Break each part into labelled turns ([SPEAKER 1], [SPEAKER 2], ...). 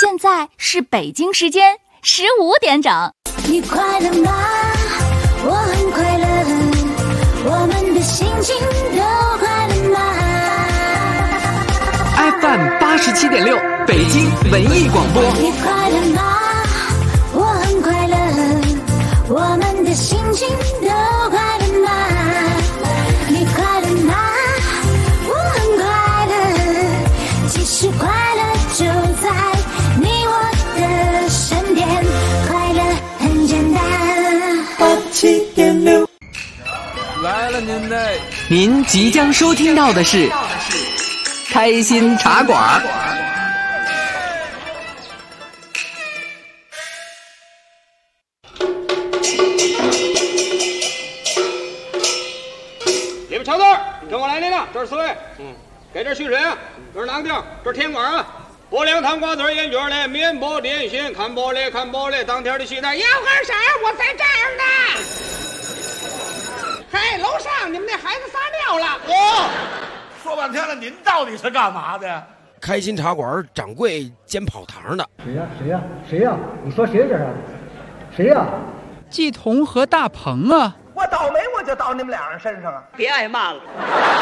[SPEAKER 1] 现在是北京时间15点整。
[SPEAKER 2] 你快乐吗？我很快乐，我们的心情都快乐吗？
[SPEAKER 3] FM 87.6北京文艺广播。
[SPEAKER 2] 你快乐吗？我很快乐，我们的心情都快乐吗？你快乐吗？我很快乐，其实快乐就在你我的身边，快乐很简单。87.6
[SPEAKER 4] 来了您嘞！
[SPEAKER 3] 您即将收听到的是开心茶馆。
[SPEAKER 5] 你们瞧这儿，跟我来，领这是4位，给这蓄水啊，这是哪个地儿？这是天馆啊。拨凉糖瓜子烟卷嘞，面包点心，看玻璃，当天的期待。
[SPEAKER 6] 要喝啥？我在这儿呢。嘿，楼上你们那孩子撒尿了。
[SPEAKER 4] 说半天了，您到底是干嘛的？
[SPEAKER 7] 开心茶馆掌柜兼跑堂的。
[SPEAKER 8] 谁呀？你说谁这是？谁呀？
[SPEAKER 9] 季彤和大鹏啊！
[SPEAKER 6] 我倒霉，我就到你们俩人身上啊！
[SPEAKER 10] 别挨骂了。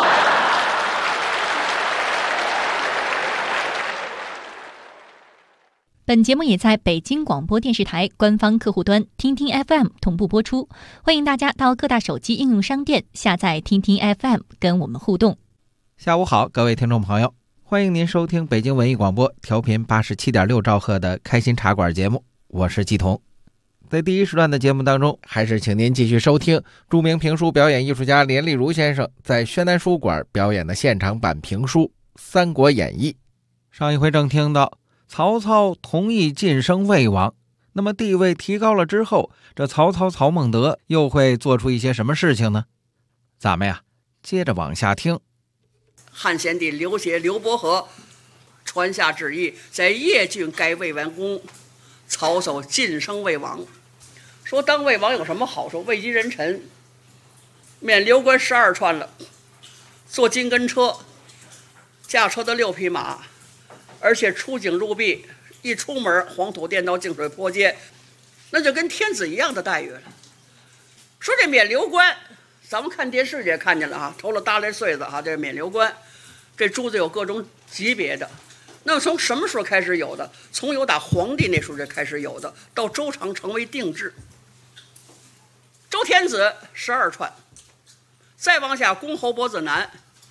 [SPEAKER 11] 本节目也在北京广播电视台官方客户端听听 FM 同步播出，欢迎大家到各大手机应用商店下载听听 FM 跟我们互动。
[SPEAKER 12] 下午好，各位听众朋友，欢迎您收听北京文艺广播调频87.6兆赫的开心茶馆节目，我是季彤。在第一时段的节目当中，还是请您继续收听著名评书表演艺术家连丽如先生在宣南书馆表演的现场版评书《三国演义》。上一回正听到曹操同意晋升魏王，那么地位提高了之后，这曹孟德又会做出一些什么事情呢？咱们呀，接着往下听。
[SPEAKER 10] 汉献帝刘协、刘伯和传下旨意，在邺郡改魏完公，曹操晋升魏王。说当魏王有什么好处？位极人臣，免刘关12串了，坐金根车，驾车的6匹马，而且出京入壁，一出门黄土垫道，净水坡街，那就跟天子一样的待遇了。说这免刘关，咱们看电视也看见了啊，抽了大雷穗子哈，这免刘关，这珠子有各种级别的。那么从什么时候开始有的？从有打皇帝那时候就开始有的，到周常成为定制。周天子12串，再往下公侯伯子男，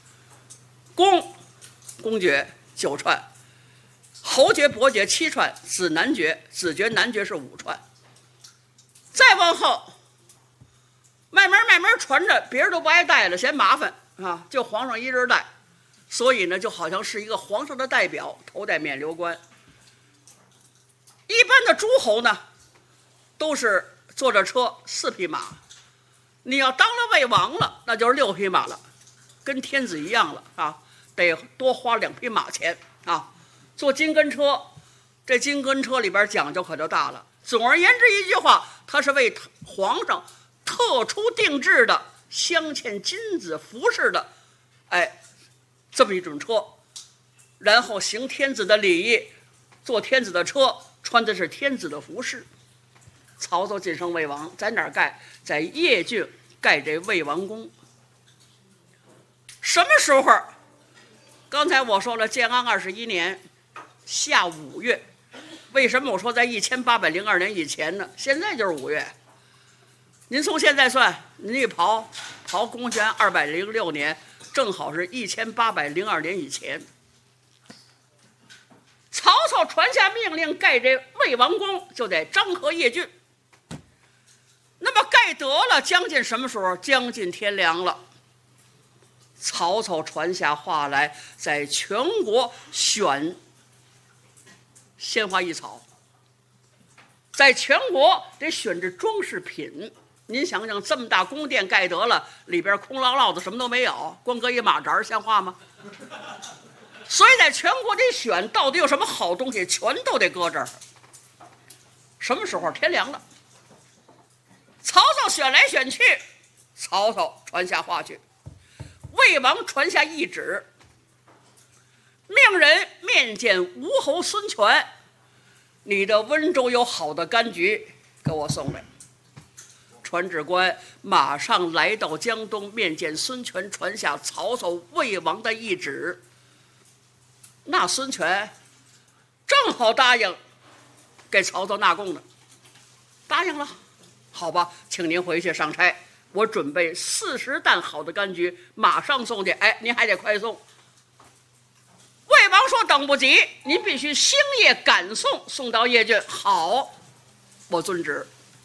[SPEAKER 10] 公爵9串，侯爵伯爵7串，子男爵男爵是5串。再往后慢慢传着，别人都不爱带了，嫌麻烦啊，就皇上一人带，所以呢就好像是一个皇上的代表头戴免刘关。一般的诸侯呢都是坐着车4匹马，你要当了魏王了，那就是6匹马了，跟天子一样了啊，得多花2匹马钱啊。坐金根车，这金根车里边讲究可就大了。总而言之一句话，它是为皇上特殊定制的镶嵌金子服饰的，这么一种车，然后行天子的礼仪，坐天子的车，穿的是天子的服饰。曹操晋升魏王，在哪儿盖？在邺郡盖这魏王宫。什么时候？刚才我说了，建安21年夏5月。为什么我说在1802年以前呢？现在就是5月。您从现在算，您一刨公元206年，正好是1802年以前。曹操传下命令盖这魏王宫，就在漳河邺郡。那么盖得了，将近什么时候？将近天凉了。曹操传下话来，在全国选鲜花异草，在全国得选这装饰品。您想想，这么大宫殿盖得了，里边空落落的，什么都没有，光搁一马扎，像话吗？所以在全国得选，到底有什么好东西，全都得搁这儿。什么时候？天凉了。曹操选来选去，曹操传下话去，魏王传下懿旨，命人面见吴侯孙权， 你的温州有好的柑橘，给我送来。传旨官马上来到江东，面见孙权，传下曹操魏王的懿旨。那孙权正好答应给曹操纳贡呢，答应了，好吧，请您回去上差，我准备40担好的柑橘，马上送去。哎，您还得快送。魏王说等不及，您必须星夜赶送，送到邺郡。好，我遵旨。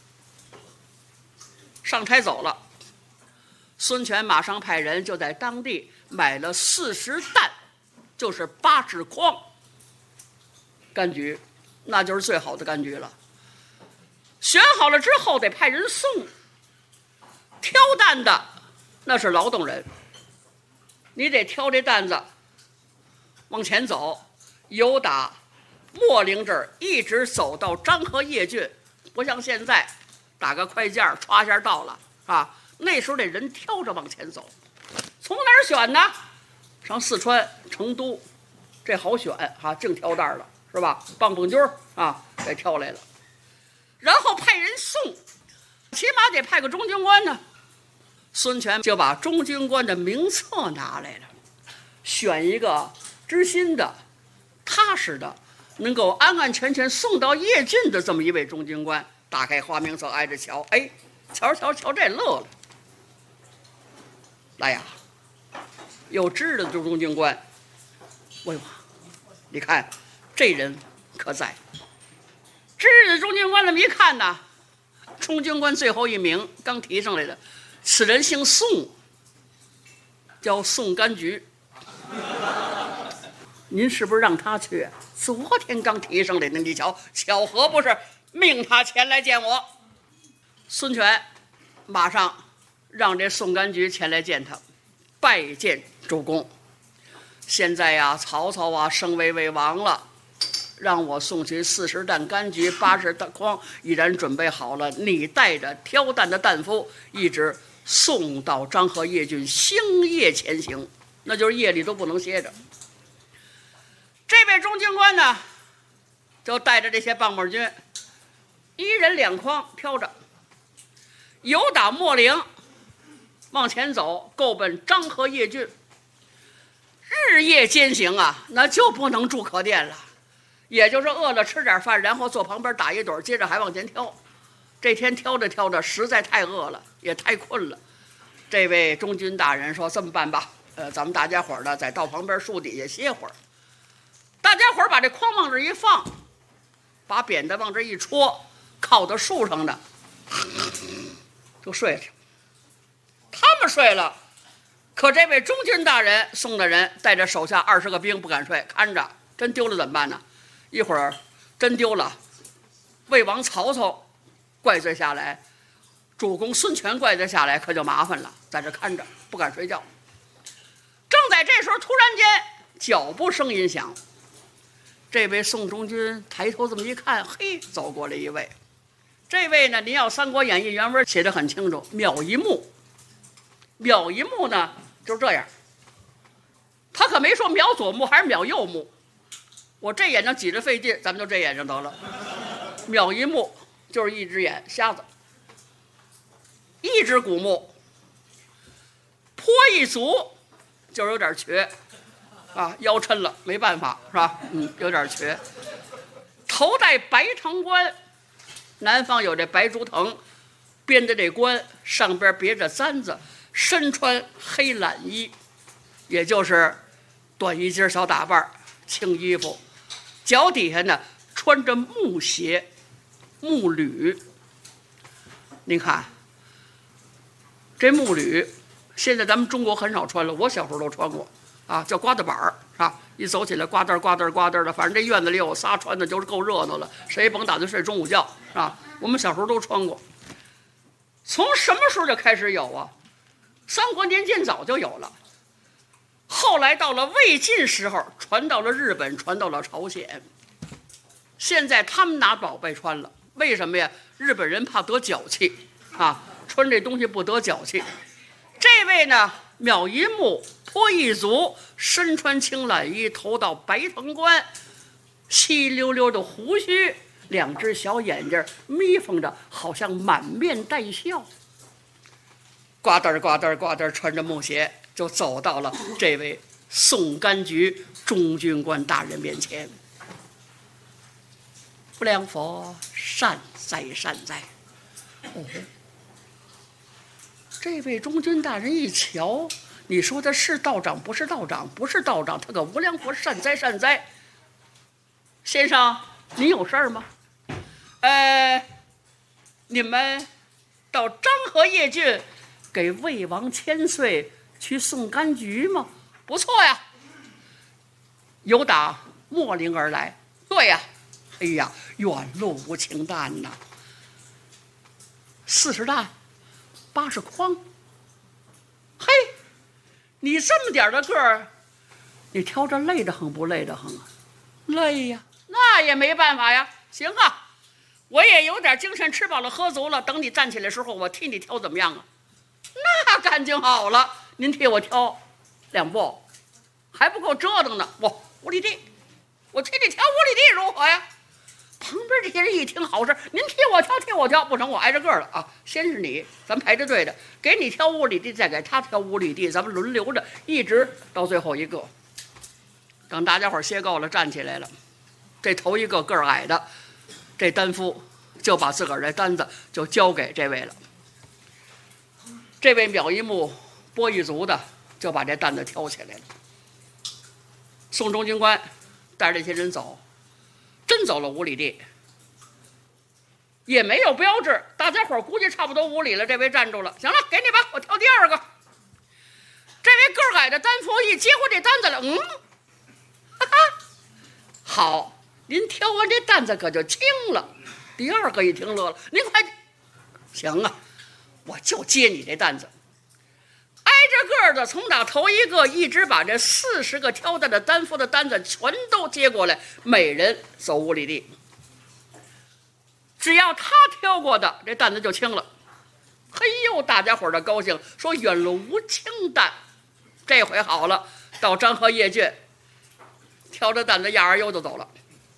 [SPEAKER 10] 上差走了，孙权马上派人就在当地买了40担，就是80筐柑橘，那就是最好的柑橘了。选好了之后得派人送，挑担的那是劳动人，你得挑这担子往前走，由打秣陵这儿一直走到漳河邺郡，不像现在打个快件歘一下到了啊。那时候得人挑着往前走，从哪儿选呢？上四川成都，这好选啊，净挑担了是吧？棒棒军啊，给挑来了，然后派人送，起码得派个中军官呢。孙权就把中军官的名册拿来了，选一个知心的、踏实的，能够安安全全送到邺郡的这么一位中军官。打开花名册挨着瞧，哎，瞧这乐了。来呀，有知的中军官，魏王，你看这人可在。知的中军官这么一看呐，中军官最后一名刚提上来的，此人姓宋，叫宋柑橘。您是不是让他去？昨天刚提上来的，你瞧，巧合不是？命他前来见我。孙权马上让这宋柑橘前来见他，拜见主公。现在呀，曹操啊升为魏王了，让我送去40担柑橘，80担筐，已然准备好了。你带着挑担的担夫，一直送到漳河邺郡，星夜前行，那就是夜里都不能歇着。这位中军官呢，就带着这些棒棒军，一人2筐挑着，由打秣陵往前走，够奔漳河邺郡。日夜兼行啊，那就不能住客店了，也就是饿了吃点饭，然后坐旁边打一盹，接着还往前挑。这天挑着挑着，实在太饿了，也太困了。这位中军大人说：“这么办吧，咱们大家伙呢，在道旁边树底下歇会儿。”大家伙把这筐往这一放，把扁担往这一戳，靠到树上呢，就睡去。他们睡了，可这位中军大人送的人带着手下20个兵不敢睡，看着真丢了怎么办呢？一会儿真丢了，魏王曹操怪罪下来，主公孙权怪罪下来，可就麻烦了，在这看着不敢睡觉。正在这时候，突然间脚步声音响，这位宋中军抬头这么一看，嘿，走过来一位。这位呢，您要《三国演义》原文写得很清楚，秒一目。秒一目呢，就是这样。他可没说秒左目还是秒右目。我这眼睛挤着费劲，咱们就这眼睛得了。秒一目就是一只眼瞎子，一只古目，颇一足就是有点瘸。啊，腰抻了，没办法，是吧？有点瘸。头戴白藤冠，南方有这白竹藤编的这冠，上边别着簪子，身穿黑懒衣，也就是短衣襟小打扮，青衣服，脚底下呢穿着木鞋、木履。您看，这木履，现在咱们中国很少穿了，我小时候都穿过。啊，叫刮子板儿，是吧？一走起来呱嗒呱嗒呱嗒的，反正这院子里有仨穿的，就是够热闹了。谁也甭打算睡中午觉，是吧？我们小时候都穿过。从什么时候就开始有啊？三国年间早就有了，后来到了魏晋时候，传到了日本，传到了朝鲜。现在他们拿宝贝穿了，为什么呀？日本人怕得脚气啊，穿这东西不得脚气。这位呢，秒一目，颇一足，身穿青懒衣，头戴白藤冠，稀溜溜的胡须， 两只小眼睛眯缝着，好像满面带笑。呱嗒呱嗒呱嗒，穿着木鞋就走到了这位宋甘菊中军官大人面前。不良佛，善哉善哉。哦，这位中军大人一瞧，你说的是道长不是道长？不是道长，他个无量佛，善哉善哉。先生，你有事儿吗？你们到漳河邺郡给魏王千岁去送柑橘吗？不错呀。有打秣陵而来。对呀。哎呀，远路无情担呐。40担，80筐。嘿，你这么点的个儿，你挑着累得很不累得很啊？累呀，那也没办法呀。行啊，我也有点精神，吃饱了喝足了。等你站起来的时候，我替你挑怎么样啊？那感情好了，您替我挑2步，还不够折腾呢。我5里地，我替你挑5里地如何呀？旁边这些人一听好事，您替我挑，替我挑，不成，我挨着个了啊！先是你，咱们排着队的，给你挑5里地，再给他挑5里地，咱们轮流着，一直到最后一个。等大家伙歇够了，站起来了，这头一个个儿矮的，这单夫就把自个儿的单子就交给这位了。这位秒一目拨一足的就把这担子挑起来了。宋中军官带着这些人走，真走了5里地，也没有标志，大家伙估计差不多5里了。这位站住了，行了，给你吧，我挑第2个。这位个儿矮的单夫一接过这单子了，哈哈，好，您挑完这担子可就轻了。第2个一听乐了，您快，行啊，我就接你这担子。挨着个儿的，从打头一个一直把这40个挑担的单夫的单子全都接过来，每人走5里地。只要他挑过的，这担子就轻了。嘿呦，大家伙的高兴，说远路无轻担。这回好了，到漳河邺郡，挑着担子压着悠就走了。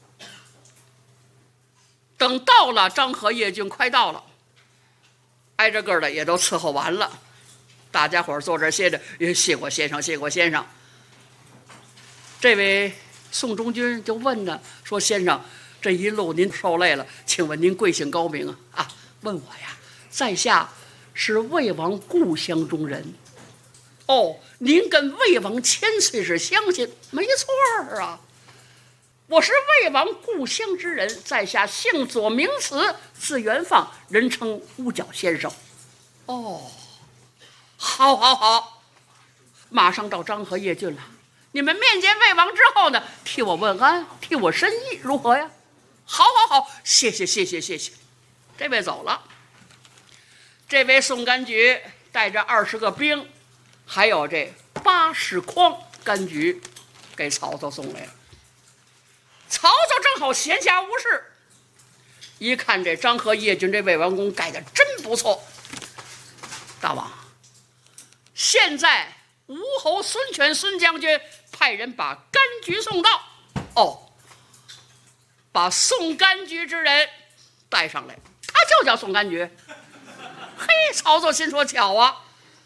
[SPEAKER 10] 等到了漳河邺郡，快到了，挨着个的也都伺候完了。大家伙坐这儿歇着，谢过先生，谢过先生。这位宋中军就问呢，说先生，这一路您受累了，请问您贵姓高名啊？啊，问我呀，在下是魏王故乡中人。哦，您跟魏王千岁是乡亲？没错啊，我是魏王故乡之人，在下姓左名慈，字元放，人称乌角先生。哦，好好好，马上到漳河邺郡了。你们面见魏王之后呢，替我问安，替我申议，如何呀？好好好，谢谢谢谢谢谢。这位走了。这位宋柑橘带着20个兵，还有这80筐柑橘，给曹操送来了。曹操正好闲暇无事，一看这漳河邺郡这魏王宫盖得真不错。大王，现在吴侯孙权孙将军派人把柑橘送到。哦，把送柑橘之人带上来，他就叫宋柑橘。嘿，曹操心说巧啊，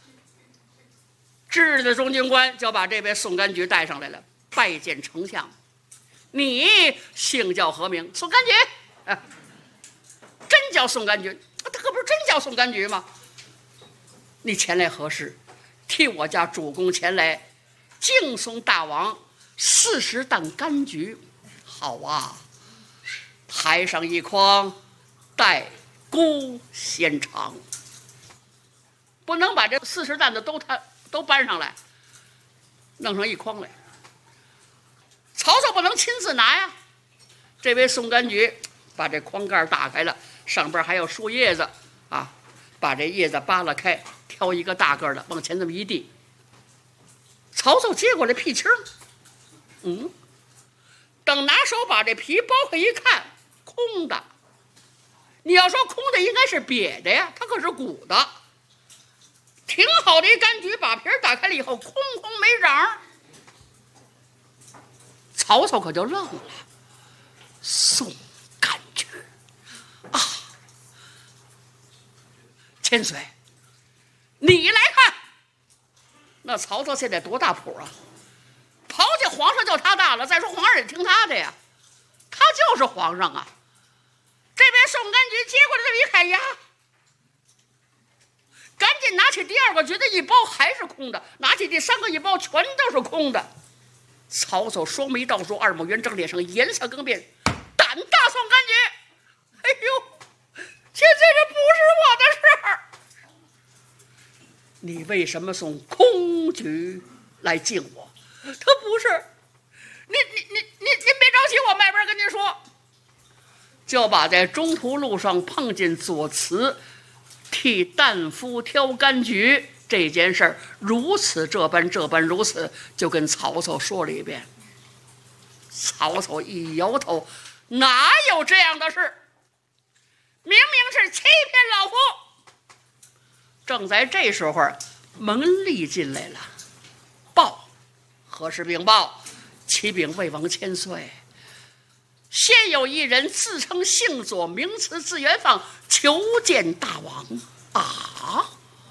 [SPEAKER 10] 知日的中军官就把这位宋柑橘带上来了，拜见丞相。你姓叫何名？宋柑橘。真叫宋柑橘？他可不是真叫宋柑橘吗？你前来何事？替我家主公前来敬送大王40担柑橘。好啊，抬上一筐，待孤先尝。不能把这40担子都搬上来，弄上一筐来。曹操不能亲自拿呀。这位宋柑橘把这筐盖打开了，上边还有树叶子啊，把这叶子扒拉开，挑一个大个的往前这么一递。曹操接过来屁青，等拿手把这皮剥开一看，空的。你要说空的，应该是瘪的呀，它可是鼓的。挺好的一柑橘，把皮打开了以后，空空没瓤。曹操可就愣了，宋柑橘， 千岁，你来看，那曹操现在多大谱啊？刨去皇上就他大了，再说皇上也听他的呀，他就是皇上啊。这边宋甘菊接过来这么一看呀，赶紧拿起第2个，觉得一包还是空的，拿起第3个一包，全都是空的。曹操双眉倒竖，2目圆睁，脸上颜色更变，胆大宋甘菊，哎呦，现在这不是我的事儿，你为什么送空菊来敬我？他不是，您别着急，我慢慢跟您说。就把在中途路上碰见左慈替旦夫挑柑橘这件事儿，如此这般如此，就跟曹操说了一遍。曹操一摇头，哪有这样的事？明明是欺骗老夫。正在这时候，门吏进来了，报何时禀报？启禀魏王千岁，现有一人自称姓左，名词字元放，求见大王啊！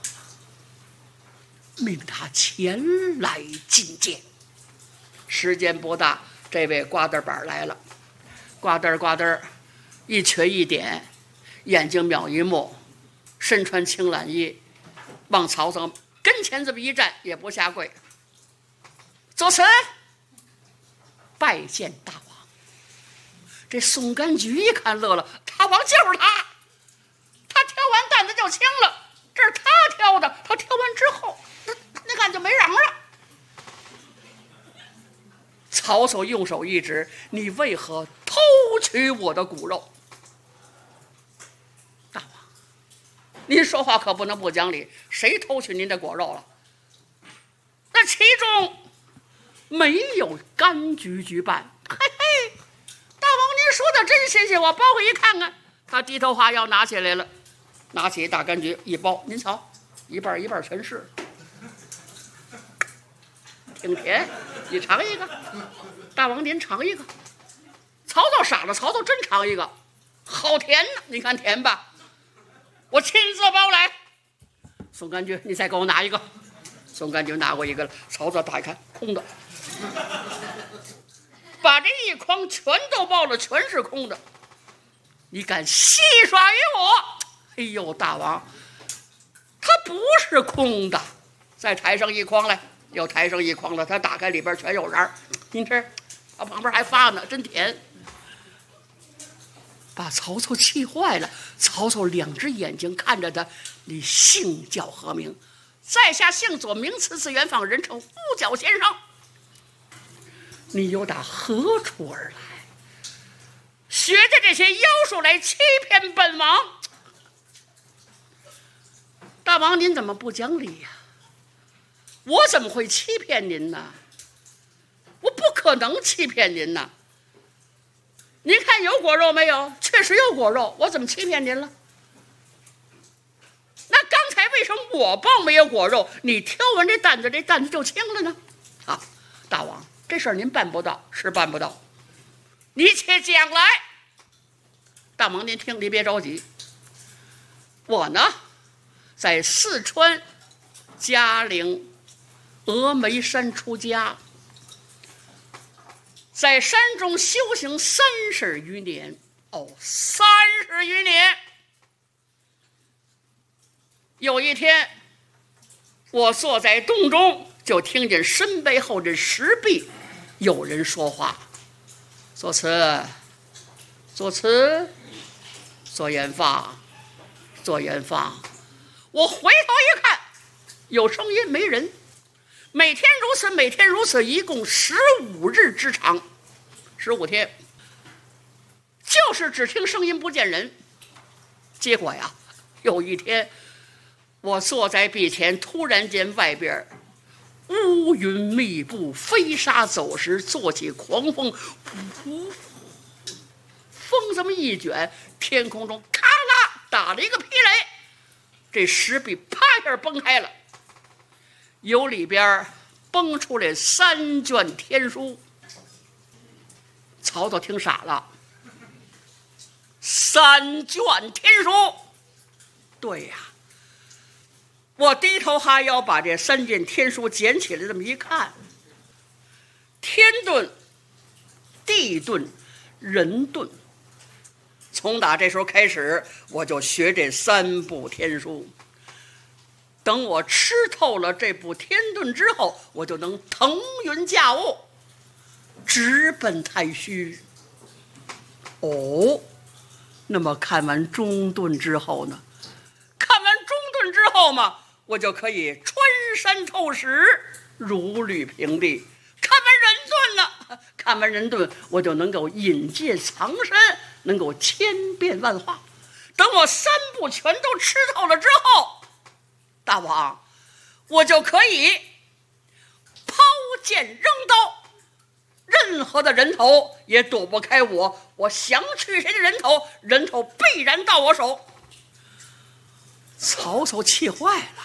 [SPEAKER 10] 命他前来觐见。时间不大，这位瓜子板来了，呱嘚呱嘚，一瘸一点，眼睛眇一目，身穿青蓝衣，往曹操跟前这么一站，也不下跪。左慈拜见大王。这宋甘菊一看乐了，大王就是他，他挑完担子就清了，这是他挑的，他挑完之后那看就没瓤了。曹操用手一指，你为何偷取我的骨肉？大王，您说话可不能不讲理，谁偷取您的果肉了？那其中没有柑橘局办。嘿嘿，大王您说的真新鲜，我包回去看看。他低头哈腰拿起来了，拿起大柑橘一包，您瞧，一半一半全是，挺甜，你尝一个。大王您尝一个。曹操傻了，曹操真尝一个，好甜呢，你看甜吧，我亲自包来。宋甘菊，你再给我拿一个。宋甘菊拿过一个了，曹操打开空的，把这一筐全都包了，全是空的。你敢戏耍于我？哎呦，大王，它不是空的，再抬上一筐来，又抬上一筐了，他打开里边全有瓤，您吃，它旁边还发呢，真甜。把曹操气坏了，曹操两只眼睛看着他，你姓叫何名？在下姓左，名词字元放，人称五角先生。你又打何处而来？学着这些妖术来欺骗本王？大王您怎么不讲理呀？我怎么会欺骗您呢？我不可能欺骗您呐！您看有果肉没有？确实有果肉，我怎么欺骗您了？那刚才为什么我报没有果肉，你挑完这担子就清了呢？啊，大王，这事儿您办不到，是办不到。你且讲来。大王您听，您别着急。我呢，在四川嘉陵峨眉山出家，在山中修行30余年。哦，30余年。有一天，我坐在洞中，就听见身背后这石壁有人说话：“左慈，左慈，左元放，左元放。”我回头一看，有声音没人。每天如此，每天如此，一共15日之长，15天，就是只听声音不见人。结果呀，有一天我坐在壁前，突然间外边乌云密布，飞沙走石，做起狂风，风这么一卷，天空中咔啦打了一个霹雷，这石壁啪一下崩开了，由里边崩出来3卷天书。曹操听傻了，3卷天书，对呀， 我低头哈腰把这3卷天书捡起来，这么一看，天遁、地遁、人遁。从打这时候开始，我就学这3部天书。等我吃透了这部天遁之后，我就能腾云驾雾，直奔太虚。哦，那么看完中遁之后呢？看完中遁之后嘛，我就可以穿山透石，如履平地。看完人遁呢，看完人遁，我就能够引介藏身，能够千变万化。等我3部全都吃透了之后，大王，我就可以抛剑扔刀，任何的人头也躲不开我。我想取谁的人头，人头必然到我手。曹操气坏了，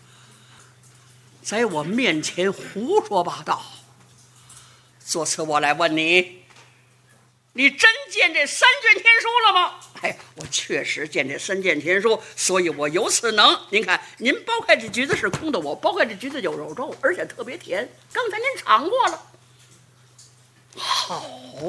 [SPEAKER 10] 在我面前胡说八道。做此我来问你，你真见这3卷天书了吗？哎，我确实见这3卷天书，所以我有此能。您看，您剥开这橘子是空的，我剥开这橘子有肉粥，而且特别甜。刚才您尝过了。好，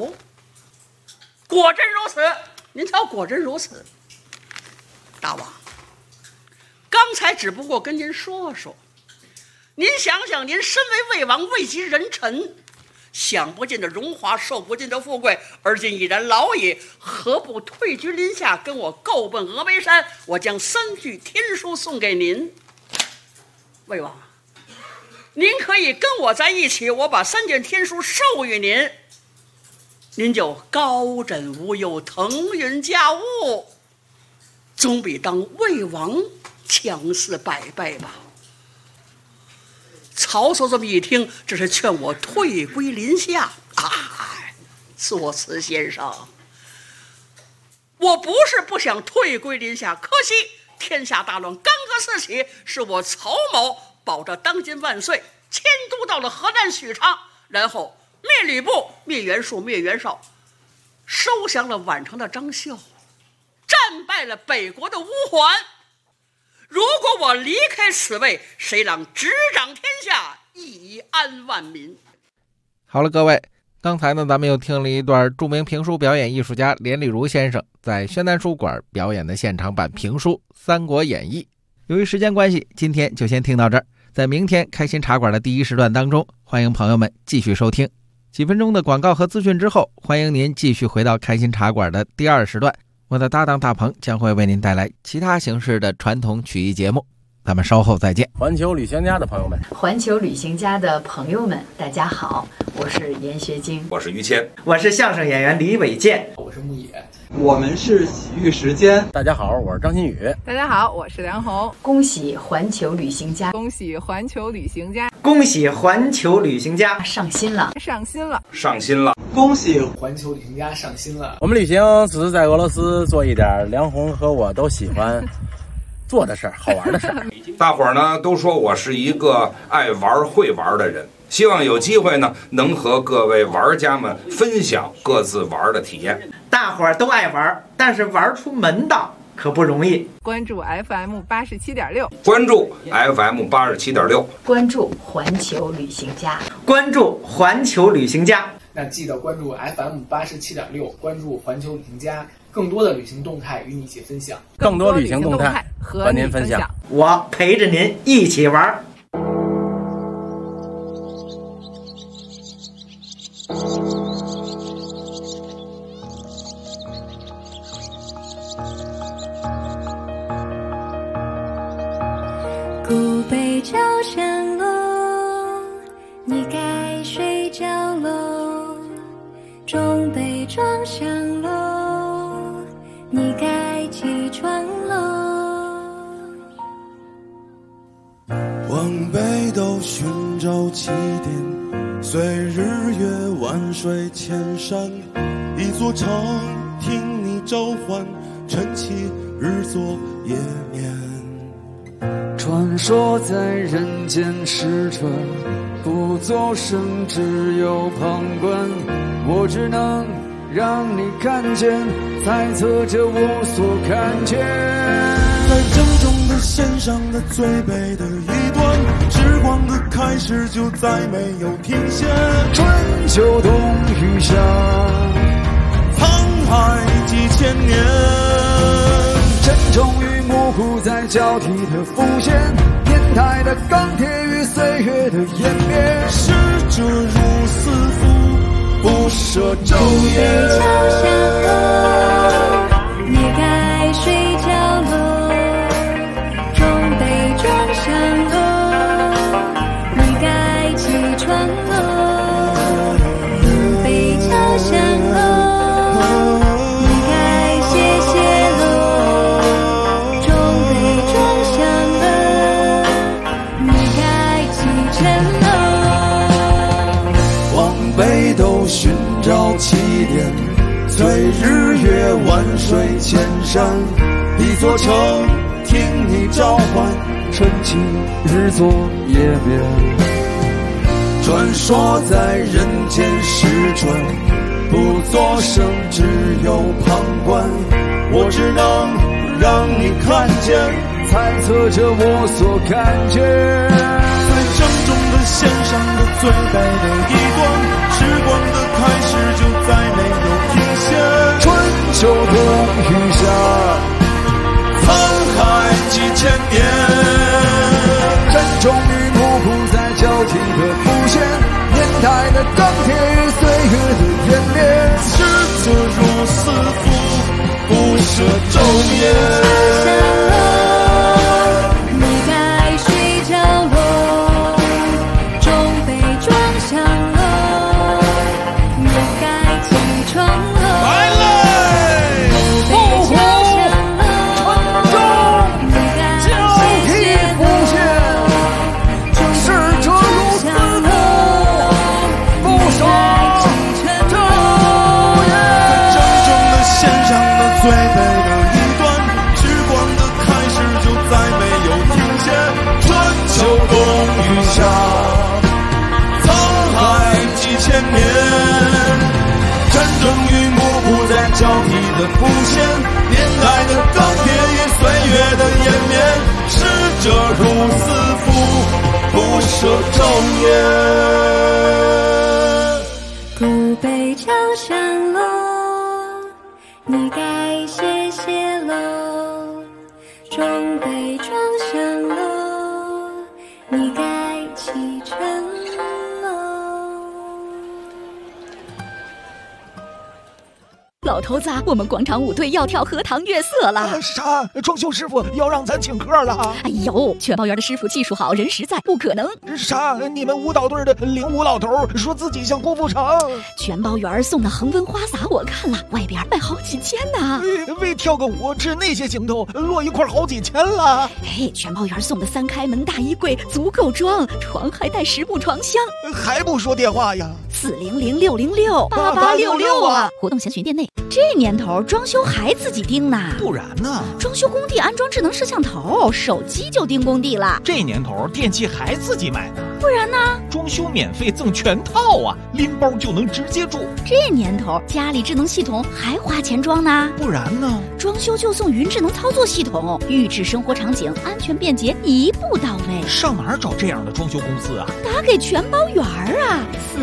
[SPEAKER 10] 果真如此。您瞧，果真如此。大王，刚才只不过跟您说说，您想想，您身为魏王，位极人臣，享不尽的荣华，受不尽的富贵，而今已然老矣，何不退居林下，跟我够奔峨眉山？我将3句天书送给您。魏王，您可以跟我在一起，我把3卷天书授予您，您就高枕无忧，腾云驾雾，总比当魏王强400倍吧。曹操这么一听，这是劝我退归林下。作此先生，我不是不想退归林下，可惜天下大乱，干戈四起，是我曹某保着当今万岁，迁都到了河南许昌，然后灭吕布，灭袁术，灭袁绍，收降了宛城的张绣，战败了北国的乌桓。如果我离开此位，谁让执掌天下，以安万民？
[SPEAKER 12] 好了，各位，刚才呢，咱们又听了一段著名评书表演艺术家连丽如先生在宣南书馆表演的现场版评书《三国演义》。由于时间关系，今天就先听到这儿。在明天开心茶馆的第1时段当中，欢迎朋友们继续收听。几分钟的广告和资讯之后，欢迎您继续回到开心茶馆的第2时段。我的搭档大鹏将会为您带来其他形式的传统曲艺节目，咱们稍后再见。
[SPEAKER 13] 环球旅行家的朋友们，
[SPEAKER 14] 环球旅行家的朋友们，大家好，我是严学晶，
[SPEAKER 15] 我是于谦，
[SPEAKER 16] 我是相声演员李伟健，
[SPEAKER 17] 我是牧野，
[SPEAKER 18] 我们是喜剧时间。
[SPEAKER 13] 大家好，我是张馨予。
[SPEAKER 19] 大家好，我是梁红。
[SPEAKER 14] 恭喜环球旅行家，
[SPEAKER 19] 恭喜环球旅行家，
[SPEAKER 16] 恭喜环球旅行家
[SPEAKER 14] 上新了，
[SPEAKER 19] 上新了，
[SPEAKER 15] 上新了。
[SPEAKER 18] 恭喜
[SPEAKER 17] 环球旅行家上新了。
[SPEAKER 13] 我们旅行只是在俄罗斯做一点梁红和我都喜欢做的事儿，好玩的事儿。
[SPEAKER 15] 大伙儿呢都说我是一个爱玩会玩的人，希望有机会呢能和各位玩家们分享各自玩的体验。
[SPEAKER 16] 大伙儿都爱玩，但是玩出门道可不容易。
[SPEAKER 19] 关注 FM87.6，
[SPEAKER 15] 关注 FM87.6，
[SPEAKER 14] 关注环球旅行家，
[SPEAKER 16] 关注环球旅行家。
[SPEAKER 17] 那记得关注 FM87.6，关注环球旅行家，更多的旅行动态与你一起分享，
[SPEAKER 13] 更多旅行动态和您分享。
[SPEAKER 16] 我陪着您一起玩。
[SPEAKER 2] 古北朝山楼，你该睡觉喽；中北庄上楼，你该起床喽。
[SPEAKER 20] 往北斗寻找起点，随日月万水千山，一座城听你召唤，晨起日作夜眠。
[SPEAKER 21] 传说在人间使者，不作声，只有旁观。我只能让你看见，猜测着我所看见。在郑重的
[SPEAKER 20] 线上的最北的一端，时光的开始就再没有停歇。
[SPEAKER 21] 春秋冬雨夏，
[SPEAKER 20] 沧海几千年，
[SPEAKER 21] 真终于模糊在交替的浮现，年代的钢铁与岁月的湮灭，
[SPEAKER 20] 逝者如斯夫，不舍昼夜。
[SPEAKER 2] 你该睡觉了，钟被撞响了，你该起床了，铃被敲响了，你该歇歇了，钟被撞响了，你该启程了。
[SPEAKER 20] 往北斗寻找起点，随日月万水千山，一座城听你召唤，
[SPEAKER 21] 晨起日作夜眠。
[SPEAKER 20] 传说在人间时转，不作声，只有旁观。我只能让你看见，
[SPEAKER 21] 猜测着我所看见。
[SPEAKER 20] 最郑重的线上的最北的一端，时光的开始就再没有停歇。
[SPEAKER 21] 春秋冬雨夏，
[SPEAKER 20] 沧海几千年，
[SPEAKER 21] 真终于模糊在交替的浮现，年代的钢铁与岁月的湮灭，
[SPEAKER 20] 逝者如斯夫，不舍昼夜。
[SPEAKER 2] 你该睡觉了，钟被撞响了，你该起床了。
[SPEAKER 20] 来嘞！
[SPEAKER 21] 不虎春中，交替浮现，逝者如斯夫，不舍昼夜。
[SPEAKER 20] 郑重的线上的最北的一端，时光的开始就再没有停歇。春秋冬雨夏，沧海几千年，真终于模糊在交替的浮现，年代的钢铁与岁月的湮灭，逝者如斯夫，不舍昼夜。
[SPEAKER 2] 鼓被敲响了，你该歇歇了，钟被撞响了，你该启程了。
[SPEAKER 11] 老头子，我们广场舞队要跳荷塘月色了。
[SPEAKER 6] 啥？装修师傅要让咱请客了？
[SPEAKER 11] 哎呦，全包园的师傅技术好，人实在，不可能。
[SPEAKER 6] 啥？你们舞蹈队的领舞老头说自己像郭富城。
[SPEAKER 11] 全包园送的恒温花洒我看了，外边卖好几千呢。
[SPEAKER 6] 为跳个舞吃那些行头，落一块好几千了。
[SPEAKER 11] 哎，全包园送的3开门大衣柜足够装，床还带10部床箱。
[SPEAKER 6] 还不说电话呀
[SPEAKER 11] ？400-606-8866啊！活动详询店内。这年头装修还自己盯呢？
[SPEAKER 1] 不然呢？
[SPEAKER 11] 装修工地安装智能摄像头，手机就盯工地了。
[SPEAKER 1] 这年头电器还自己买呢？
[SPEAKER 11] 不然呢？
[SPEAKER 1] 装修免费赠全套啊，拎包就能直接住。
[SPEAKER 11] 这年头家里智能系统还花钱装呢？
[SPEAKER 1] 不然呢？
[SPEAKER 11] 装修就送云智能操作系统，预制生活场景，安全便捷，一步到位。
[SPEAKER 1] 上哪儿找这样的装修公司啊？
[SPEAKER 11] 打给全包园啊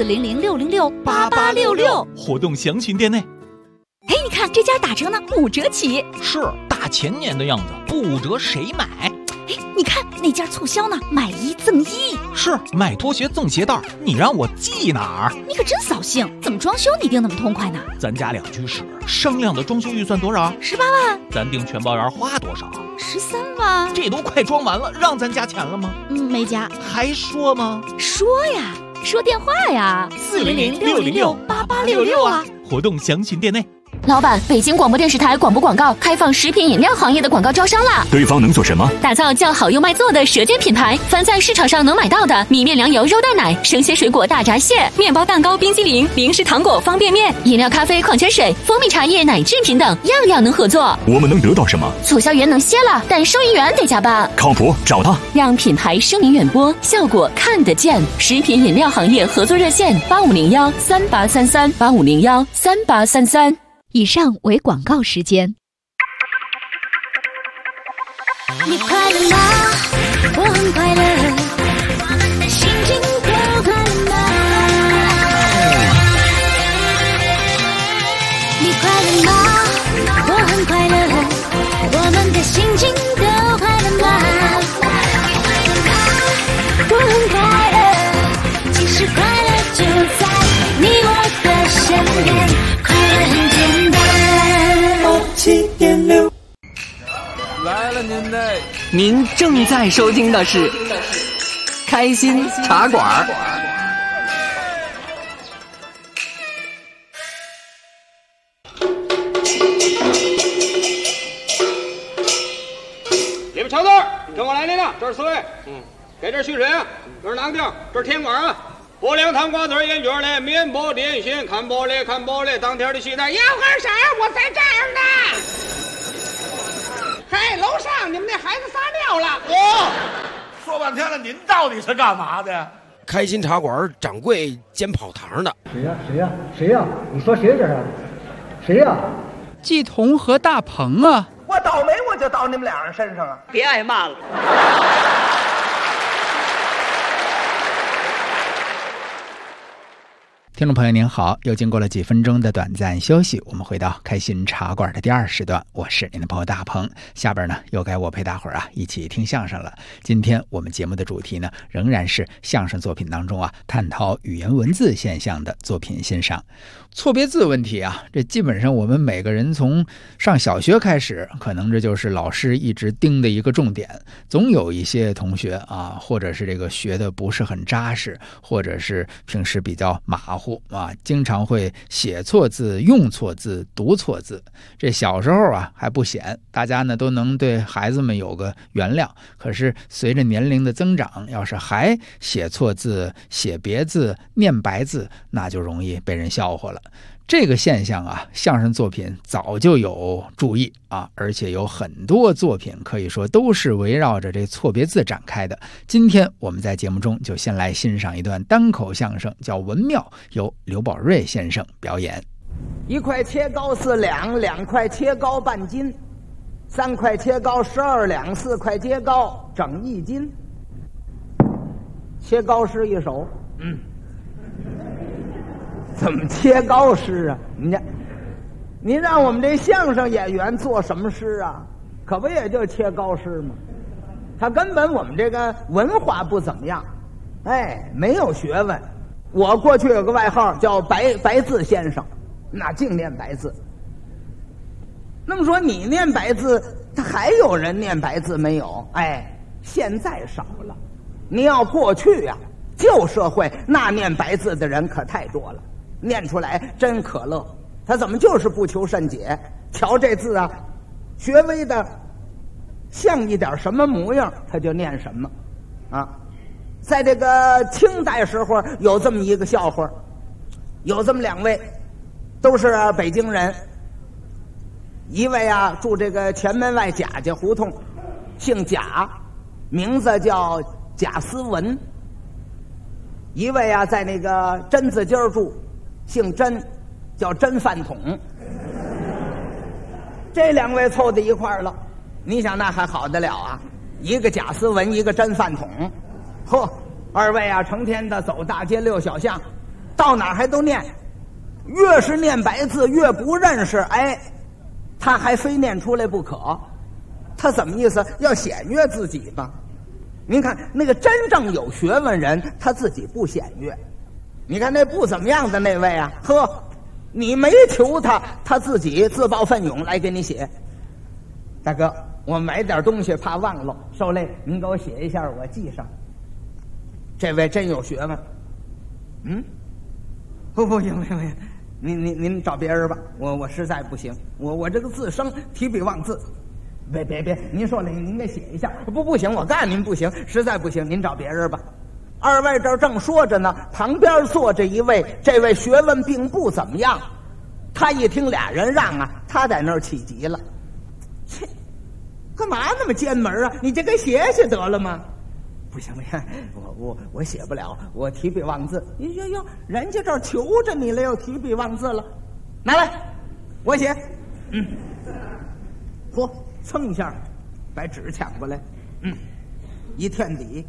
[SPEAKER 11] ，400-606-8866。
[SPEAKER 1] 活动详询店内。
[SPEAKER 11] 哎，你看这家打折呢，5折起。
[SPEAKER 1] 是大前年的样子，不5折谁买？
[SPEAKER 11] 哎，你看那家促销呢，买1赠1。
[SPEAKER 1] 是买拖鞋赠鞋带，你让我记哪儿？
[SPEAKER 11] 你可真扫兴，怎么装修你定那么痛快呢？
[SPEAKER 1] 咱家2居室，商量的装修预算多少
[SPEAKER 11] ？18万。
[SPEAKER 1] 咱定全包园花多少
[SPEAKER 11] ？13万。
[SPEAKER 1] 这都快装完了，让咱加钱了吗？
[SPEAKER 11] 没加。
[SPEAKER 1] 还说吗？
[SPEAKER 11] 说呀，说电话呀，400-606-8866啊。
[SPEAKER 1] 活动详询店内。
[SPEAKER 22] 老板，北京广播电视台广播广告开放食品饮料行业的广告招商啦！
[SPEAKER 23] 对方能做什么？
[SPEAKER 22] 打造叫好又卖座的舌尖品牌，凡在市场上能买到的米面粮油肉蛋奶、生鲜水果大闸蟹、面包蛋糕、冰激凌、零食糖果、方便面、饮料咖啡、矿泉水、蜂蜜茶叶、奶制品等，样样能合作。
[SPEAKER 23] 我们能得到什么？
[SPEAKER 22] 促销员能歇了，但收银员得加班。
[SPEAKER 23] 靠谱，找他。
[SPEAKER 22] 让品牌声名远播，效果看得见。食品饮料行业合作热线：8501-3833，8501-3833。
[SPEAKER 11] 以上为广告时间。
[SPEAKER 2] 你快乐吗？我很快乐，我们的心情都快乐吗？你快乐吗？我很快乐，我们的心情都快乐吗？我很快乐，其实快乐就在你我的身边，快乐很简单。7.6
[SPEAKER 21] 来了您的，
[SPEAKER 3] 您正在收听的是开心茶馆。
[SPEAKER 4] 你们瞧字，跟我来您了，这是四位，给这续水啊，这是囊丁，这是甜管啊。薄凉汤瓜子烟卷嘞，面包点心，看玻璃，当天的戏台，要干啥？我在这儿呢。嘿，楼上你们那孩子撒尿了。
[SPEAKER 5] 说半天了，您到底是干嘛的？
[SPEAKER 7] 开心茶馆掌柜兼跑堂的。
[SPEAKER 8] 谁呀？你说谁这是？谁呀？
[SPEAKER 9] 季彤和大鹏啊！
[SPEAKER 16] 我倒霉，我就到你们俩人身上啊！
[SPEAKER 10] 别挨骂了。
[SPEAKER 9] 听众朋友您好，又经过了几分钟的短暂休息，我们回到开心茶馆的第2时段，我是您的朋友大鹏。下边呢又该我陪大伙儿一起听相声了。今天我们节目的主题呢仍然是相声作品当中探讨语言文字现象的作品欣赏。错别字问题这基本上我们每个人从上小学开始，可能这就是老师一直盯的一个重点。总有一些同学或者是这个学的不是很扎实，或者是平时比较马虎经常会写错字、用错字、读错字。这小时候还不显，大家呢都能对孩子们有个原谅。可是随着年龄的增长，要是还写错字、写别字、念白字，那就容易被人笑话了。这个现象相声作品早就有注意而且有很多作品可以说都是围绕着这错别字展开的。今天我们在节目中就先来欣赏一段单口相声，叫《文庙》，由刘宝瑞先生表演。
[SPEAKER 16] 1块切糕4两，2块切糕半斤，3块切糕12两，4块切糕整1斤。切糕师一手，怎么切糕师啊？您让我们这相声演员做什么师啊？可不也就切糕师吗？他根本我们这个文化不怎么样，没有学问。我过去有个外号叫白字先生，那净念白字。那么说你念白字，他还有人念白字没有？现在少了。你要过去旧社会那念白字的人可太多了，念出来真可乐。他怎么就是不求甚解？瞧这字学微的像一点什么模样，他就念什么在这个清代时候有这么一个笑话，有这么2位，都是北京人。一位住这个前门外贾家胡同，姓贾，名字叫贾思文。一位在那个真字街住，姓甄，叫甄饭桶。这2位凑在一块儿了，你想那还好得了一个贾思文，一个甄饭桶。2位成天的走大街溜小巷，到哪儿还都念。越是念白字越不认识，他还非念出来不可。他怎么意思？要显悦自己吗？您看那个真正有学问人，他自己不显悦。你看那不怎么样的那位你没求他，他自己自报奋勇来给你写。大哥，我买点东西怕忘了，受累您给我写一下，我记上。这位真有学问。不行，您找别人吧，我实在不行，我这个字生提笔忘字。别，您说您给写一下。不行，我告诉您不行，实在不行，您找别人吧。2位这正说着呢，旁边坐着一位，这位学问并不怎么样。他一听俩人让他在那儿起急了。切，干嘛那么奸门你就给写得了吗？不行，我写不了，我提笔忘字。哟，人家这儿求着你了，又提笔忘字了，拿来，我写。嚯，蹭一下， 把纸抢过来，一填底，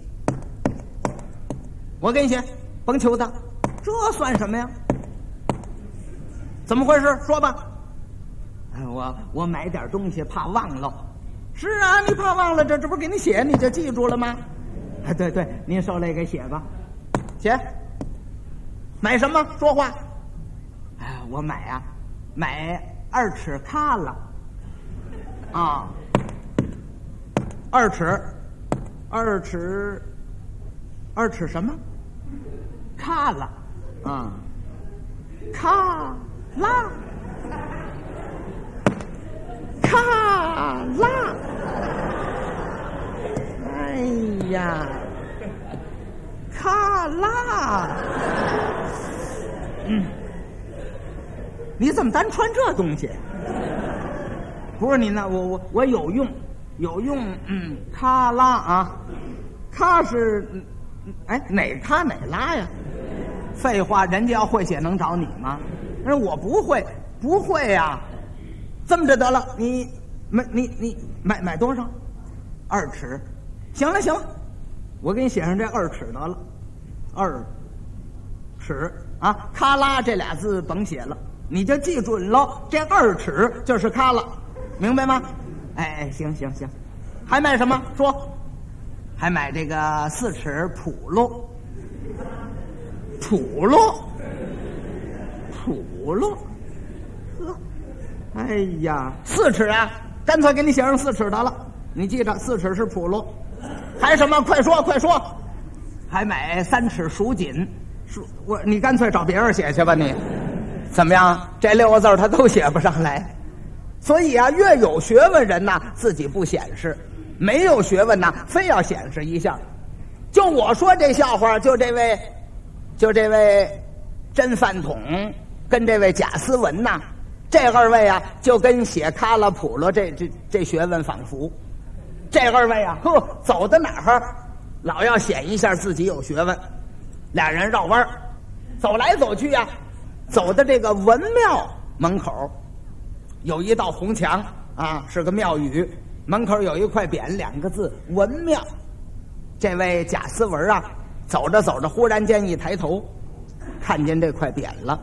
[SPEAKER 16] 我给你写，甭求他，这算什么呀？怎么回事？说吧。我买点东西怕忘了。是啊，你怕忘了，这不是给你写，你就记住了吗？对，您手里给写吧。写。买什么？说话。我买2尺卡了。2尺什么？卡了。卡拉。卡拉，哎呀，卡拉，你怎么单穿这东西？不是你那，我有用，卡拉啊，卡是，哪卡哪拉呀？废话，人家要会写能找你吗？我不会呀。这么着得了，你买多少？2尺，行了，我给你写上这2尺得了，2尺啊，卡拉这俩字甭写了，你就记准了，这2尺就是卡拉，明白吗？行，还买什么？说，还买这个4尺普罗，哎呀，4尺啊，干脆给你写上4尺得了。你记着，4尺是普罗。还什么？快说！还买3尺蜀锦，你干脆找别人写去吧你。怎么样？这6个字他都写不上来。所以啊，越有学问人呐，自己不显示；没有学问呐，非要显示一下。就我说这笑话，就这位真饭桶跟这位贾思文呐。这2位啊，就跟写卡拉普罗这学问仿佛。这2位啊，走到哪儿老要显一下自己有学问。俩人绕弯走来走去呀，走到这个文庙门口，有一道红墙啊，是个庙宇，门口有一块匾，2个字文庙。这位贾思文啊，走着走着，忽然间一抬头，看见这块匾了，